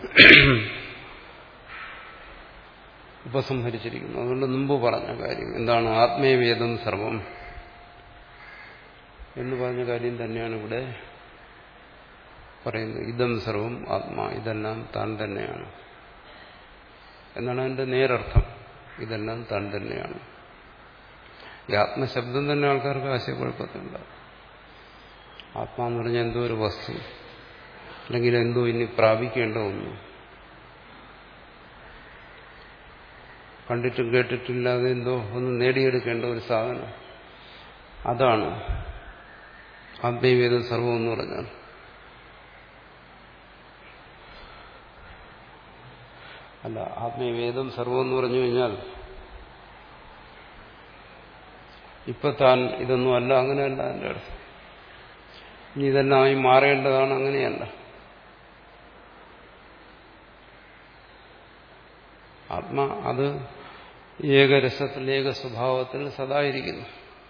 S1: ഉപസംഹരിച്ചിരിക്കുന്നു. അതുകൊണ്ട് മുമ്പ് പറഞ്ഞ കാര്യം എന്താണ്? ആത്മീയവേദം സർവം എന്ന് പറഞ്ഞ കാര്യം തന്നെയാണ് ഇവിടെ പറയുന്നു ഇതം സർവം ആത്മാ, ഇതെല്ലാം താൻ തന്നെയാണ് എന്നാണ് അതിന്റെ നേരർത്ഥം. ഇതെല്ലാം താൻ തന്നെയാണ്. ഈ ആത്മശബ്ദം തന്നെ ആൾക്കാർക്ക് ആശയക്കുഴപ്പത്തിലുണ്ടാകും. ആത്മാ എന്ന് പറഞ്ഞാൽ എന്തോ ഒരു വസ്തു, അല്ലെങ്കിൽ എന്തോ ഇനി പ്രാപിക്കേണ്ട ഒന്ന്, കണ്ടിട്ടും കേട്ടിട്ടില്ലാതെ എന്തോ ഒന്ന് നേടിയെടുക്കേണ്ട ഒരു സാധനം. അതാണ് ആത്മീയവേദം സർവം എന്ന് പറഞ്ഞാൽ. അല്ല, ആത്മീയവേദം സർവം എന്ന് പറഞ്ഞു കഴിഞ്ഞാൽ ഇപ്പൊ താൻ ഇതൊന്നും അല്ല, അങ്ങനെയല്ല എൻ്റെ അർത്ഥം. ഇനി ഇതെല്ലാം ആയി മാറേണ്ടതാണ്, അങ്ങനെയല്ല. ആത്മാ അത് ഏകരസത്തിൽ ഏക സ്വഭാവത്തിൽ സദായിരിക്കുന്നു.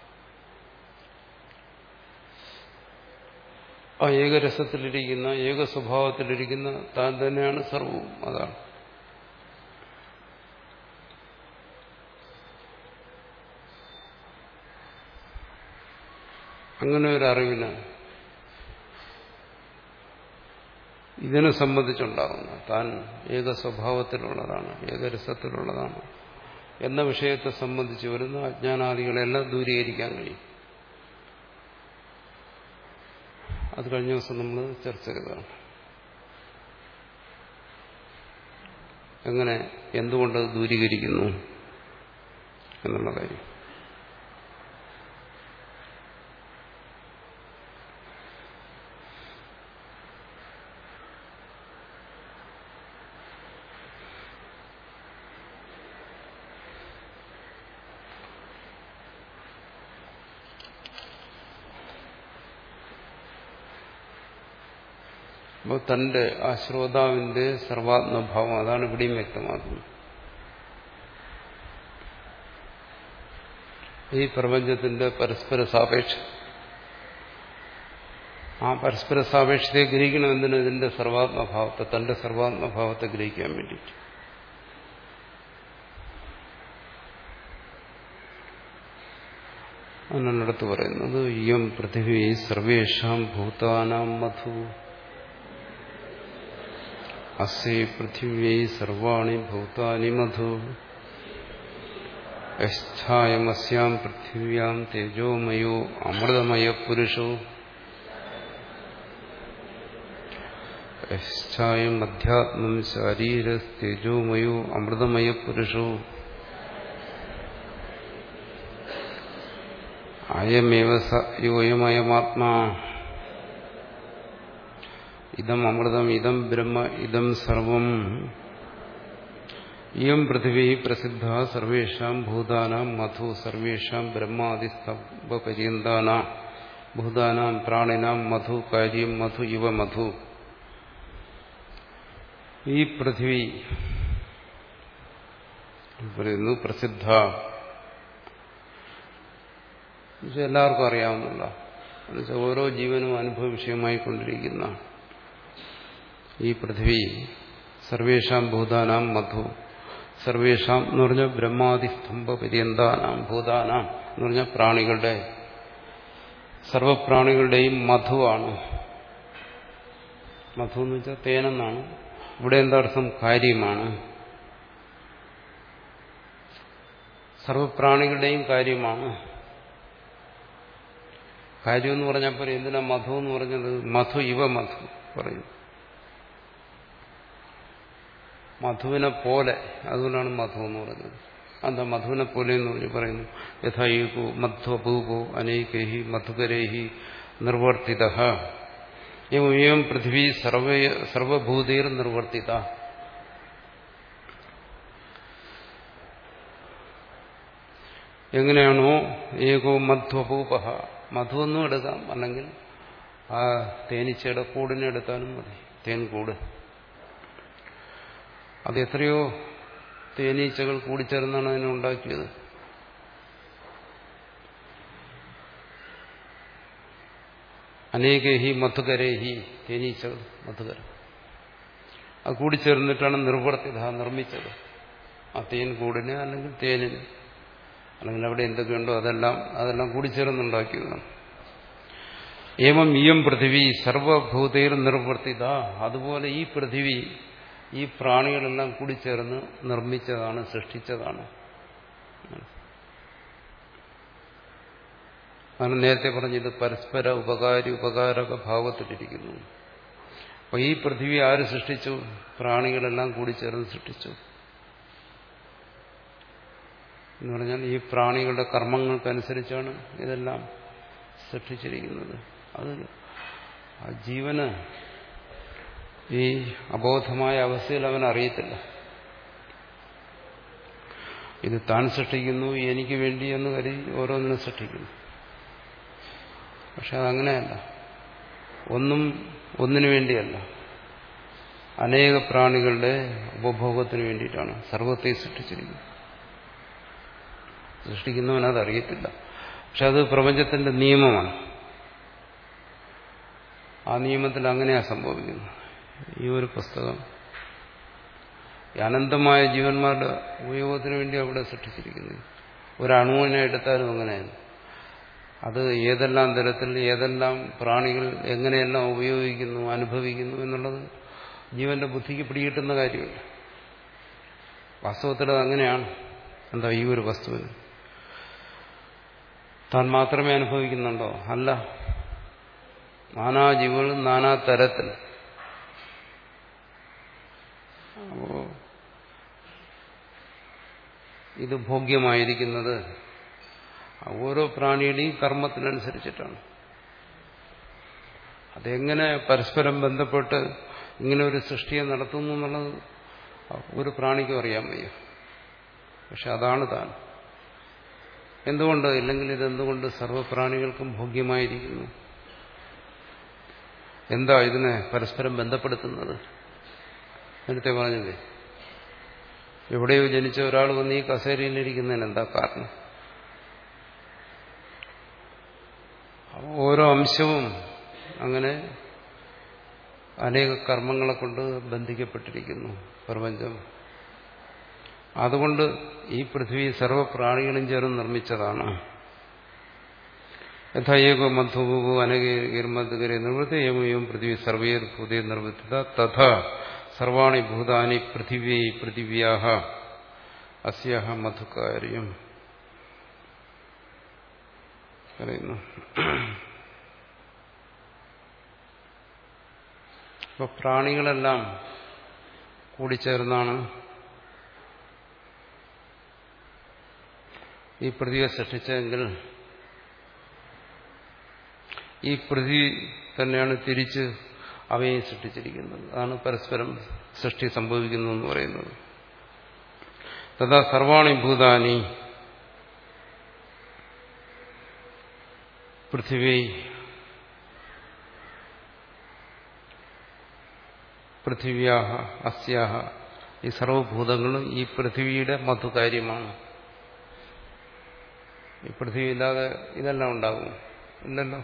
S1: ആ ഏകരസത്തിലിരിക്കുന്ന ഏക സ്വഭാവത്തിലിരിക്കുന്ന താൻ തന്നെയാണ് സർവവും. അതാണ് അങ്ങനെ ഒരു അറിവിന് ഇതിനെ സംബന്ധിച്ചുണ്ടാകുന്ന താൻ ഏക സ്വഭാവത്തിലുള്ളതാണ്, ഏകരസത്തിലുള്ളതാണ് എന്ന വിഷയത്തെ സംബന്ധിച്ച് വരുന്ന അജ്ഞാനാദികളെല്ലാം ദൂരീകരിക്കാൻ കഴിയും. അത് കഴിഞ്ഞ ദിവസം നമ്മൾ ചർച്ച ചെയ്തതാണ്. എങ്ങനെ, എന്തുകൊണ്ട് ദൂരീകരിക്കുന്നു എന്നുള്ള കാര്യം. അപ്പോൾ തന്റെ ആ ശ്രോതാവിന്റെ സർവാത്മഭാവം, അതാണ് ഇവിടെയും വ്യക്തമാക്കുന്നത്. ഈ പ്രപഞ്ചത്തിന്റെ പരസ്പര സാപേക്ഷ ആ പരസ്പര സാപേക്ഷതയെ ഗ്രഹിക്കണമെന്തിന്? ഇതിന്റെ സർവാത്മഭാവത്തെ, തന്റെ സർവാത്മഭാവത്തെ ഗ്രഹിക്കാൻ വേണ്ടിയിട്ട്. അതിനാണ് അടുത്ത് പറയുന്നത് ഇയം പൃഥിവി സർവേഷാം ഭൂതാനാം മധു അസ്യൈ പൃഥിവ്യൈ സർവാണി ഭൂതാനി മധു യശ്ചായമസ്യാം പൃഥിവ്യാം തേജോമയോ അമൃതമയ പുരുഷോ യശ്ചായം അധ്യാത്മം ശരീരസ്തേജോമയോ അമൃതമയ പുരുഷോ അയമേവ സ യോയമയമാത്മാ ഇദം അമൃതം ഇദം ബ്രഹ്മ ഇദം സർവം ഇയം പൃഥിവി പ്രസിദ്ധ സർവേഷാം ഭൂതാനാം മധു സർവേഷാം ബ്രഹ്മാദിസ്തംഭപര്യന്താനാം ഭൂതാനാം പ്രാണിനാം മധു കാര്യം മധു ഇവ മധു. ഈ പൃഥിവി പറയുന്നു പ്രസിദ്ധ, എല്ലാവർക്കും അറിയാവുന്നല്ല, എന്നുവെച്ചാൽ ഓരോ ജീവനും അനുഭവ വിഷയമായി കൊണ്ടിരിക്കുന്ന ഈ പൃഥ്വി സർവേഷാം ഭൂതാനാം മധു, സർവേഷാം എന്ന് പറഞ്ഞാൽ ബ്രഹ്മാദിസ്തംഭ പര്യന്താനാം ഭൂതാനാം എന്ന് പറഞ്ഞാൽ പ്രാണികളുടെ, സർവപ്രാണികളുടെയും മധുവാണ്. മധു എന്ന് വെച്ചാൽ തേനെന്നാണ്. ഇവിടെ എന്താർത്ഥം? കാര്യമാണ്. സർവപ്രാണികളുടെയും കാര്യമാണ്. കാര്യം എന്ന് പറഞ്ഞാൽ പോലെ എന്തിനാ മധു എന്ന് പറഞ്ഞത്? മധു ഇവ മധു പറയും, മധുവിനെ പോലെ. അതുകൊണ്ടാണ് മധു എന്ന് പറഞ്ഞത്. എന്താ മധുവിനെ പോലെ എന്ന് പറഞ്ഞ് പറയുന്നു? യഥായുഗോ മധ്വഭൂപോ അനേകൈഹി മധുകരൈഹി നിർവർത്തിത എവം പൃഥ്വി സർവഭൂതൈർ നിർവർത്തിത. എങ്ങനെയാണോ ഏകോ മധ്വഭൂപ, മധുവെന്നും എടുക്കാം, അല്ലെങ്കിൽ ആ തേനീച്ചയുടെ കൂടിനെ എടുത്താലും മതി, തേൻകൂട്. അത് എത്രയോ തേനീച്ചകൾ കൂടിച്ചേർന്നാണ് അതിനെ ഉണ്ടാക്കിയത്. അനേകേഹി മധുകരേഹി, തേനീച്ചകൾ മധുകര, അത് കൂടിച്ചേർന്നിട്ടാണ് നിർവർത്തിത, നിർമ്മിച്ചത്. ആ തേൻ കൂടിനെ അല്ലെങ്കിൽ തേനിനെ അല്ലെങ്കിൽ അവിടെ എന്തൊക്കെയുണ്ടോ അതെല്ലാം അതെല്ലാം കൂടിച്ചേർന്നുണ്ടാക്കിയതാണ്. ഏവം ഇയം പൃഥിവി സർവഭൂതൈർ നിർവർത്തിത. അതുപോലെ ഈ പൃഥിവി ഈ പ്രാണികളെല്ലാം കൂടി ചേർന്ന് നിർമ്മിച്ചതാണ്, സൃഷ്ടിച്ചതാണ്. അതാണ് നേരത്തെ പറഞ്ഞത് പരസ്പര ഉപകാരി ഉപകാരക ഭാവത്തിലിരിക്കുന്നു. അപ്പൊ ഈ പൃഥിവി ആര് സൃഷ്ടിച്ചു? പ്രാണികളെല്ലാം കൂടി ചേർന്ന് സൃഷ്ടിച്ചു എന്ന് പറഞ്ഞാൽ ഈ പ്രാണികളുടെ കർമ്മങ്ങൾക്കനുസരിച്ചാണ് ഇതെല്ലാം സൃഷ്ടിച്ചിരിക്കുന്നത്. അത് ആ ജീവന് ഈ അബോധമായ അവസ്ഥയിൽ അവൻ അറിയത്തില്ല. ഇത് താൻ സൃഷ്ടിക്കുന്നു, എനിക്ക് വേണ്ടി എന്ന് കരുതി ഓരോന്നിനും സൃഷ്ടിക്കുന്നു. പക്ഷെ അതങ്ങനെയല്ല. ഒന്നും ഒന്നിനു വേണ്ടിയല്ല, അനേക പ്രാണികളുടെ ഉപഭോഗത്തിന് വേണ്ടിയിട്ടാണ് സർവത്തെ സൃഷ്ടിച്ചിരിക്കുന്നത്. സൃഷ്ടിക്കുന്നവൻ അതറിയത്തില്ല. പക്ഷെ അത് പ്രപഞ്ചത്തിന്റെ നിയമമാണ്. ആ നിയമത്തിൽ അങ്ങനെയാ സംഭവിക്കുന്നത്. ഈ ഒരു പുസ്തകം ഈ അനന്തമായ ജീവന്മാരുടെ ഉപയോഗത്തിന് വേണ്ടി അവിടെ സൃഷ്ടിച്ചിരിക്കുന്നത്. ഒരണുവിനെ എടുത്താലും അങ്ങനെയാണ്. അത് ഏതെല്ലാം തരത്തിൽ ഏതെല്ലാം പ്രാണികൾ എങ്ങനെയെല്ലാം ഉപയോഗിക്കുന്നു, അനുഭവിക്കുന്നു എന്നുള്ളത് ജീവന്റെ ബുദ്ധിക്ക് പിടികിട്ടുന്ന കാര്യമില്ല. വാസ്തവത്തിൽ അത് അങ്ങനെയാണ്. എന്താ ഈ ഒരു വസ്തുവിന് താൻ മാത്രമേ അനുഭവിക്കുന്നുണ്ടോ? അല്ല. നാനാ ജീവികളും നാനാ തരത്തിൽ. അപ്പോ ഇത് ഭോഗ്യമായിരിക്കുന്നത് ഓരോ പ്രാണിയുടെയും കർമ്മത്തിനനുസരിച്ചിട്ടാണ്. അതെങ്ങനെ പരസ്പരം ബന്ധപ്പെട്ട് ഇങ്ങനെ ഒരു സൃഷ്ടിയെ നടത്തുന്നു എന്നുള്ളത് ഒരു പ്രാണിക്കും അറിയാൻ വയ്യ. പക്ഷെ അതാണ് താൻ. എന്തുകൊണ്ട്? ഇല്ലെങ്കിൽ ഇതെന്തുകൊണ്ട് സർവ്വപ്രാണികൾക്കും ഭോഗ്യമായിരിക്കുന്നു? എന്താ ഇതിനെ പരസ്പരം ബന്ധപ്പെടുത്തുന്നത്? നേരത്തെ പറഞ്ഞത് എവിടെയോ ജനിച്ച ഒരാൾ വന്ന് ഈ കസേരയിലിരിക്കുന്നതിന് എന്താ കാരണം? ഓരോ അംശവും അങ്ങനെ അനേക കർമ്മങ്ങളെ കൊണ്ട് ബന്ധിക്കപ്പെട്ടിരിക്കുന്നു പ്രപഞ്ചം. അതുകൊണ്ട് ഈ പൃഥ്വി സർവ്വപ്രാണികളും ചേർന്ന് നിർമ്മിച്ചതാണ്. യഥയേകോ മധുവോ അനകീർമധുകരെ നിർവൃത്തി ഏവം പൃഥ്വി സർവൈർ ഭൂതേ നിർവൃത്തിത തഥാ സർവാണി ഭൂതാനി പൃഥിവ്യൈ പൃഥിവ്യാഹ അസ്യാഹ മധുകാര്യം പറയുന്നു. ഇപ്പൊ പ്രാണികളെല്ലാം കൂടിച്ചേർന്നാണ് ഈ പൃഥ്വിയെ സൃഷ്ടിച്ചതെങ്കിൽ ഈ പൃഥ്വി തന്നെയാണ് തിരിച്ച് അവയെ സൃഷ്ടിച്ചിരിക്കുന്നത്. അതാണ് പരസ്പരം സൃഷ്ടി സംഭവിക്കുന്നു എന്ന് പറയുന്നത്. തഥാ സർവാണി ഭൂതാനി പൃഥിവി പൃഥിവ്യാഹ അസ്യാഹ ഈ സർവഭൂതങ്ങളും ഈ പൃഥിവിയുടെ മധുകാര്യമാണ്. ഈ പൃഥ്വി ഇല്ലാതെ ഇതെല്ലാം ഉണ്ടാകും? ഇല്ലല്ലോ.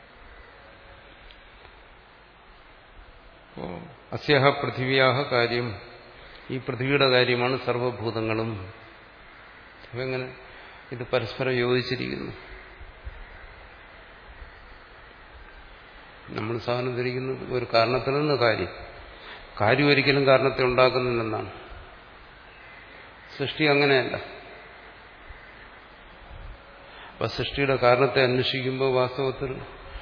S1: അസ്യാഹ പൃഥിവ്യാഹ കാര്യം ഈ പൃഥ്വിയുടെ കാര്യമാണ് സർവഭൂതങ്ങളും. എങ്ങനെ ഇത് പരസ്പരം യോജിച്ചിരിക്കുന്നു? നമ്മൾ സാധനം ധരിക്കുന്നത് ഒരു കാരണത്തിൽ നിന്ന് കാര്യം കാര്യം ഒരിക്കലും കാരണത്തെ ഉണ്ടാക്കുന്നില്ലെന്നാണ്. സൃഷ്ടി അങ്ങനെയല്ല. അപ്പൊ സൃഷ്ടിയുടെ കാരണത്തെ അന്വേഷിക്കുമ്പോൾ വാസ്തവത്തിൽ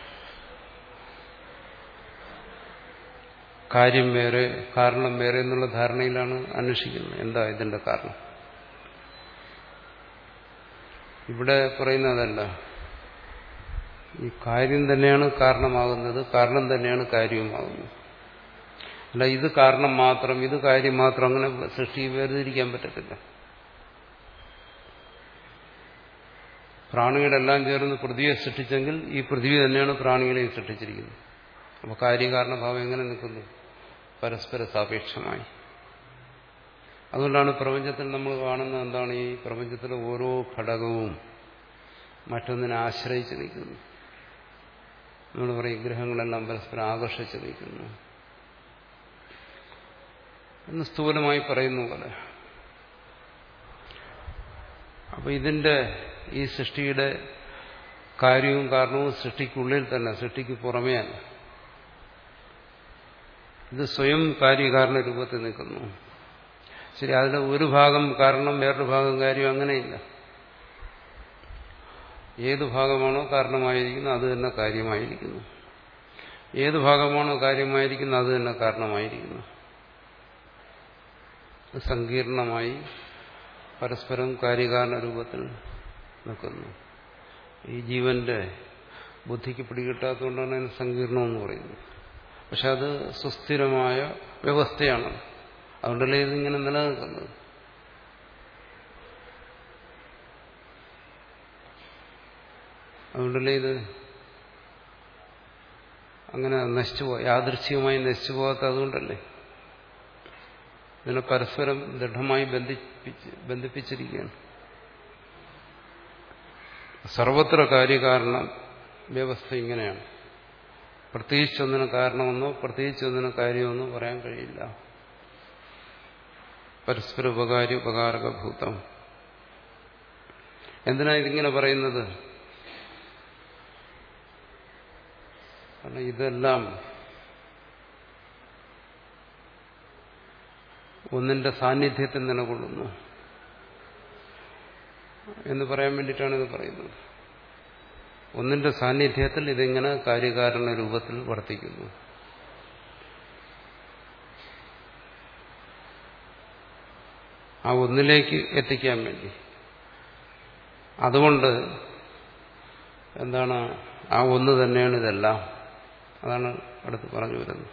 S1: കാര്യം വേറെ കാരണം വേറെ എന്നുള്ള ധാരണയിലാണ് അന്വേഷിക്കുന്നത്. എന്താ ഇതിന്റെ കാരണം? ഇവിടെ പറയുന്നതല്ല. ഈ കാര്യം തന്നെയാണ് കാരണമാകുന്നത്, കാരണം തന്നെയാണ് കാര്യവുമാകുന്നത്. അല്ല ഇത് കാരണം മാത്രം ഇത് കാര്യം മാത്രം അങ്ങനെ സൃഷ്ടി വേർതിരിക്കാൻ പറ്റത്തില്ല. പ്രാണികളെല്ലാം ചേർന്ന് പൃഥ്വിയെ സൃഷ്ടിച്ചെങ്കിൽ ഈ പൃഥ്വി തന്നെയാണ് പ്രാണികളെയും സൃഷ്ടിച്ചിരിക്കുന്നത്. അപ്പൊ കാര്യകാരണഭാവം എങ്ങനെ നിൽക്കുന്നു? പരസ്പര സാപേക്ഷമായി. അതുകൊണ്ടാണ് പ്രപഞ്ചത്തിൽ നമ്മൾ കാണുന്നത് എന്താണ്? ഈ പ്രപഞ്ചത്തിലെ ഓരോ ഘടകവും മറ്റൊന്നിനെ ആശ്രയിച്ച് നിൽക്കുന്നു. നമ്മൾ പറയും ഗ്രഹങ്ങളെല്ലാം പരസ്പരം ആകർഷിച്ച് നിൽക്കുന്നു എന്ന് സ്ഥൂലമായി പറയുന്ന പോലെ. അപ്പൊ ഇതിന്റെ ഈ സൃഷ്ടിയുടെ കാര്യവും കാരണവും സൃഷ്ടിക്കുള്ളിൽ തന്നെ, സൃഷ്ടിക്ക് പുറമേയല്ല. ഇത് സ്വയം കാര്യകാരണ രൂപത്തിൽ നിൽക്കുന്നു. ശരി, അതിലെ ഒരു ഭാഗം കാരണം വേറൊരു ഭാഗം കാര്യം, അങ്ങനെയില്ല. ഏത് ഭാഗമാണോ കാരണമായിരിക്കുന്നത് അത് തന്നെ കാര്യമായിരിക്കുന്നു. ഏത് ഭാഗമാണോ കാര്യമായിരിക്കുന്നത് അത് തന്നെ കാരണമായിരിക്കുന്നു. സങ്കീർണമായി പരസ്പരം കാര്യകാരണ രൂപത്തിൽ നിൽക്കുന്നു. ഈ ജീവന്റെ ബുദ്ധിക്ക് പിടികിട്ടാത്തതുകൊണ്ടാണ് അതിന് സങ്കീർണമെന്ന് പറയുന്നത്. പക്ഷെ അത് സുസ്ഥിരമായ വ്യവസ്ഥയാണ്. അതുകൊണ്ടല്ലേ ഇതിങ്ങനെ നിലനിൽക്കുന്നത്. അതുകൊണ്ടല്ലേ ഇത് അങ്ങനെ നശിച്ചു പോ യാദൃച്ഛികമായി നശിച്ചു പോകാത്ത അതുകൊണ്ടല്ലേ. ഇതിനെ പരസ്പരം ദൃഢമായി ബന്ധിപ്പിച്ച് ബന്ധിപ്പിച്ചിരിക്കുകയാണ്. സർവത്ര കാര്യകാരണ വ്യവസ്ഥ ഇങ്ങനെയാണ്. പ്രത്യേകിച്ചൊന്നിന് കാരണമെന്നോ പ്രത്യേകിച്ചൊന്നിന് കാര്യമെന്നോ പറയാൻ കഴിയില്ല. പരസ്പര ഉപകാരി ഉപകാരകഭൂതം. എന്തിനാ ഇതിങ്ങനെ പറയുന്നത്? കാരണം ഇതെല്ലാം ഒന്നിന്റെ സാന്നിധ്യത്തിൽ നിലകൊള്ളുന്നു എന്ന് പറയാൻ വേണ്ടിയിട്ടാണ് ഇത് പറയുന്നത്. ഒന്നിന്റെ സാന്നിധ്യത്തിൽ ഇതിങ്ങനെ കാര്യകാരണ രൂപത്തിൽ വർത്തിക്കുന്നു. ആ ഒന്നിലേക്ക് എത്തിക്കാൻ വേണ്ടി. അതുകൊണ്ട് എന്താണ്, ആ ഒന്ന് തന്നെയാണ് ഇതെല്ലാം. അതാണ് അടുത്ത് പറഞ്ഞു വരുന്നത്.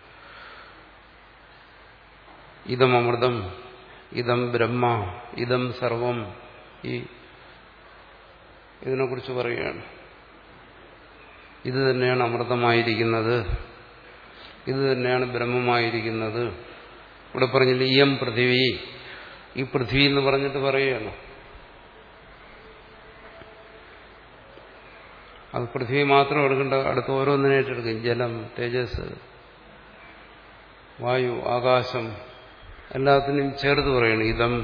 S1: ഇതം അമൃതം, ഇതം ബ്രഹ്മ, ഇതം സർവം. ഈ ഇതിനെക്കുറിച്ച് പറയുകയാണ്. ഇത് തന്നെയാണ് അമൃതമായിരിക്കുന്നത്, ഇത് തന്നെയാണ് ബ്രഹ്മമായിരിക്കുന്നത്. ഇവിടെ പറഞ്ഞില്ല ഇയം പൃഥിവി, ഈ പൃഥ്വി എന്ന് പറഞ്ഞിട്ട് പറയുകയാണ്. അത് പൃഥ്വി മാത്രം എടുക്കേണ്ട, അടുത്ത ഓരോന്നിനായിട്ടെടുക്കും. ജലം, തേജസ്, വായു, ആകാശം, എല്ലാത്തിനും ചേർത്ത് പറയണം. ഇതം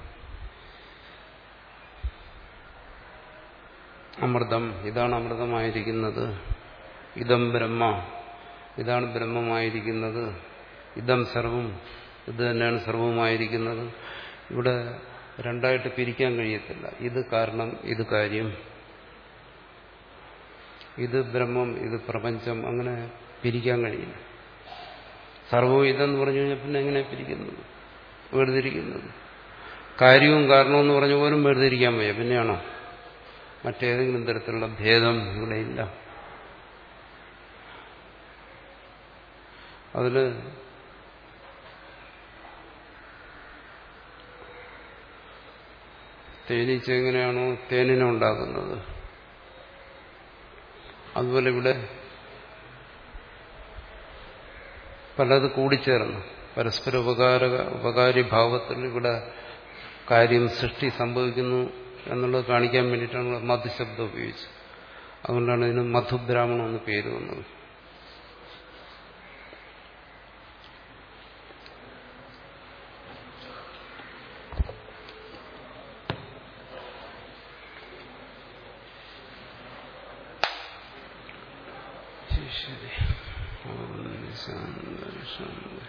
S1: അമൃതം, ഇതാണ് അമൃതമായിരിക്കുന്നത്. ഇതം ബ്രഹ്മ, ഇതാണ് ബ്രഹ്മമായിരിക്കുന്നത്. ഇതം സർവം, ഇത് തന്നെയാണ് സർവമായിരിക്കുന്നത്. ഇവിടെ രണ്ടായിട്ട് പിരിക്കാൻ കഴിയത്തില്ല. ഇത് കാരണം, ഇത് കാര്യം. ഇത് ബ്രഹ്മം, ഇത് പ്രപഞ്ചം, അങ്ങനെ പിരിക്കാൻ കഴിയില്ല. സർവവും ഇതെന്ന് പറഞ്ഞു കഴിഞ്ഞാൽ പിന്നെ എങ്ങനെ പിരിക്കുന്നത്, വേർതിരിക്കുന്നത്? കാര്യവും കാരണവും എന്ന് പറഞ്ഞ പോലും വേർതിരിക്കാൻ വയ്യ. പിന്നെയാണോ മറ്റേതെങ്കിലും തരത്തിലുള്ള ഭേദം ഇവിടെയില്ല. അതില് തേനീച്ച എങ്ങനെയാണോ തേനിനെ ഉണ്ടാക്കുന്നത്, അതുപോലെ ഇവിടെ പലത് കൂടിച്ചേർന്ന് പരസ്പര ഉപകാര ഉപകാരി ഭാവത്തിൽ ഇവിടെ കാര്യം സൃഷ്ടി സംഭവിക്കുന്നു എന്നുള്ളത് കാണിക്കാൻ വേണ്ടിയിട്ടാണ് മധുശബ്ദം ഉപയോഗിച്ചത്. അതുകൊണ്ടാണ് ഇതിന് മധുബ്രാഹ്മണം എന്ന് പേര് വന്നത്. ശരി.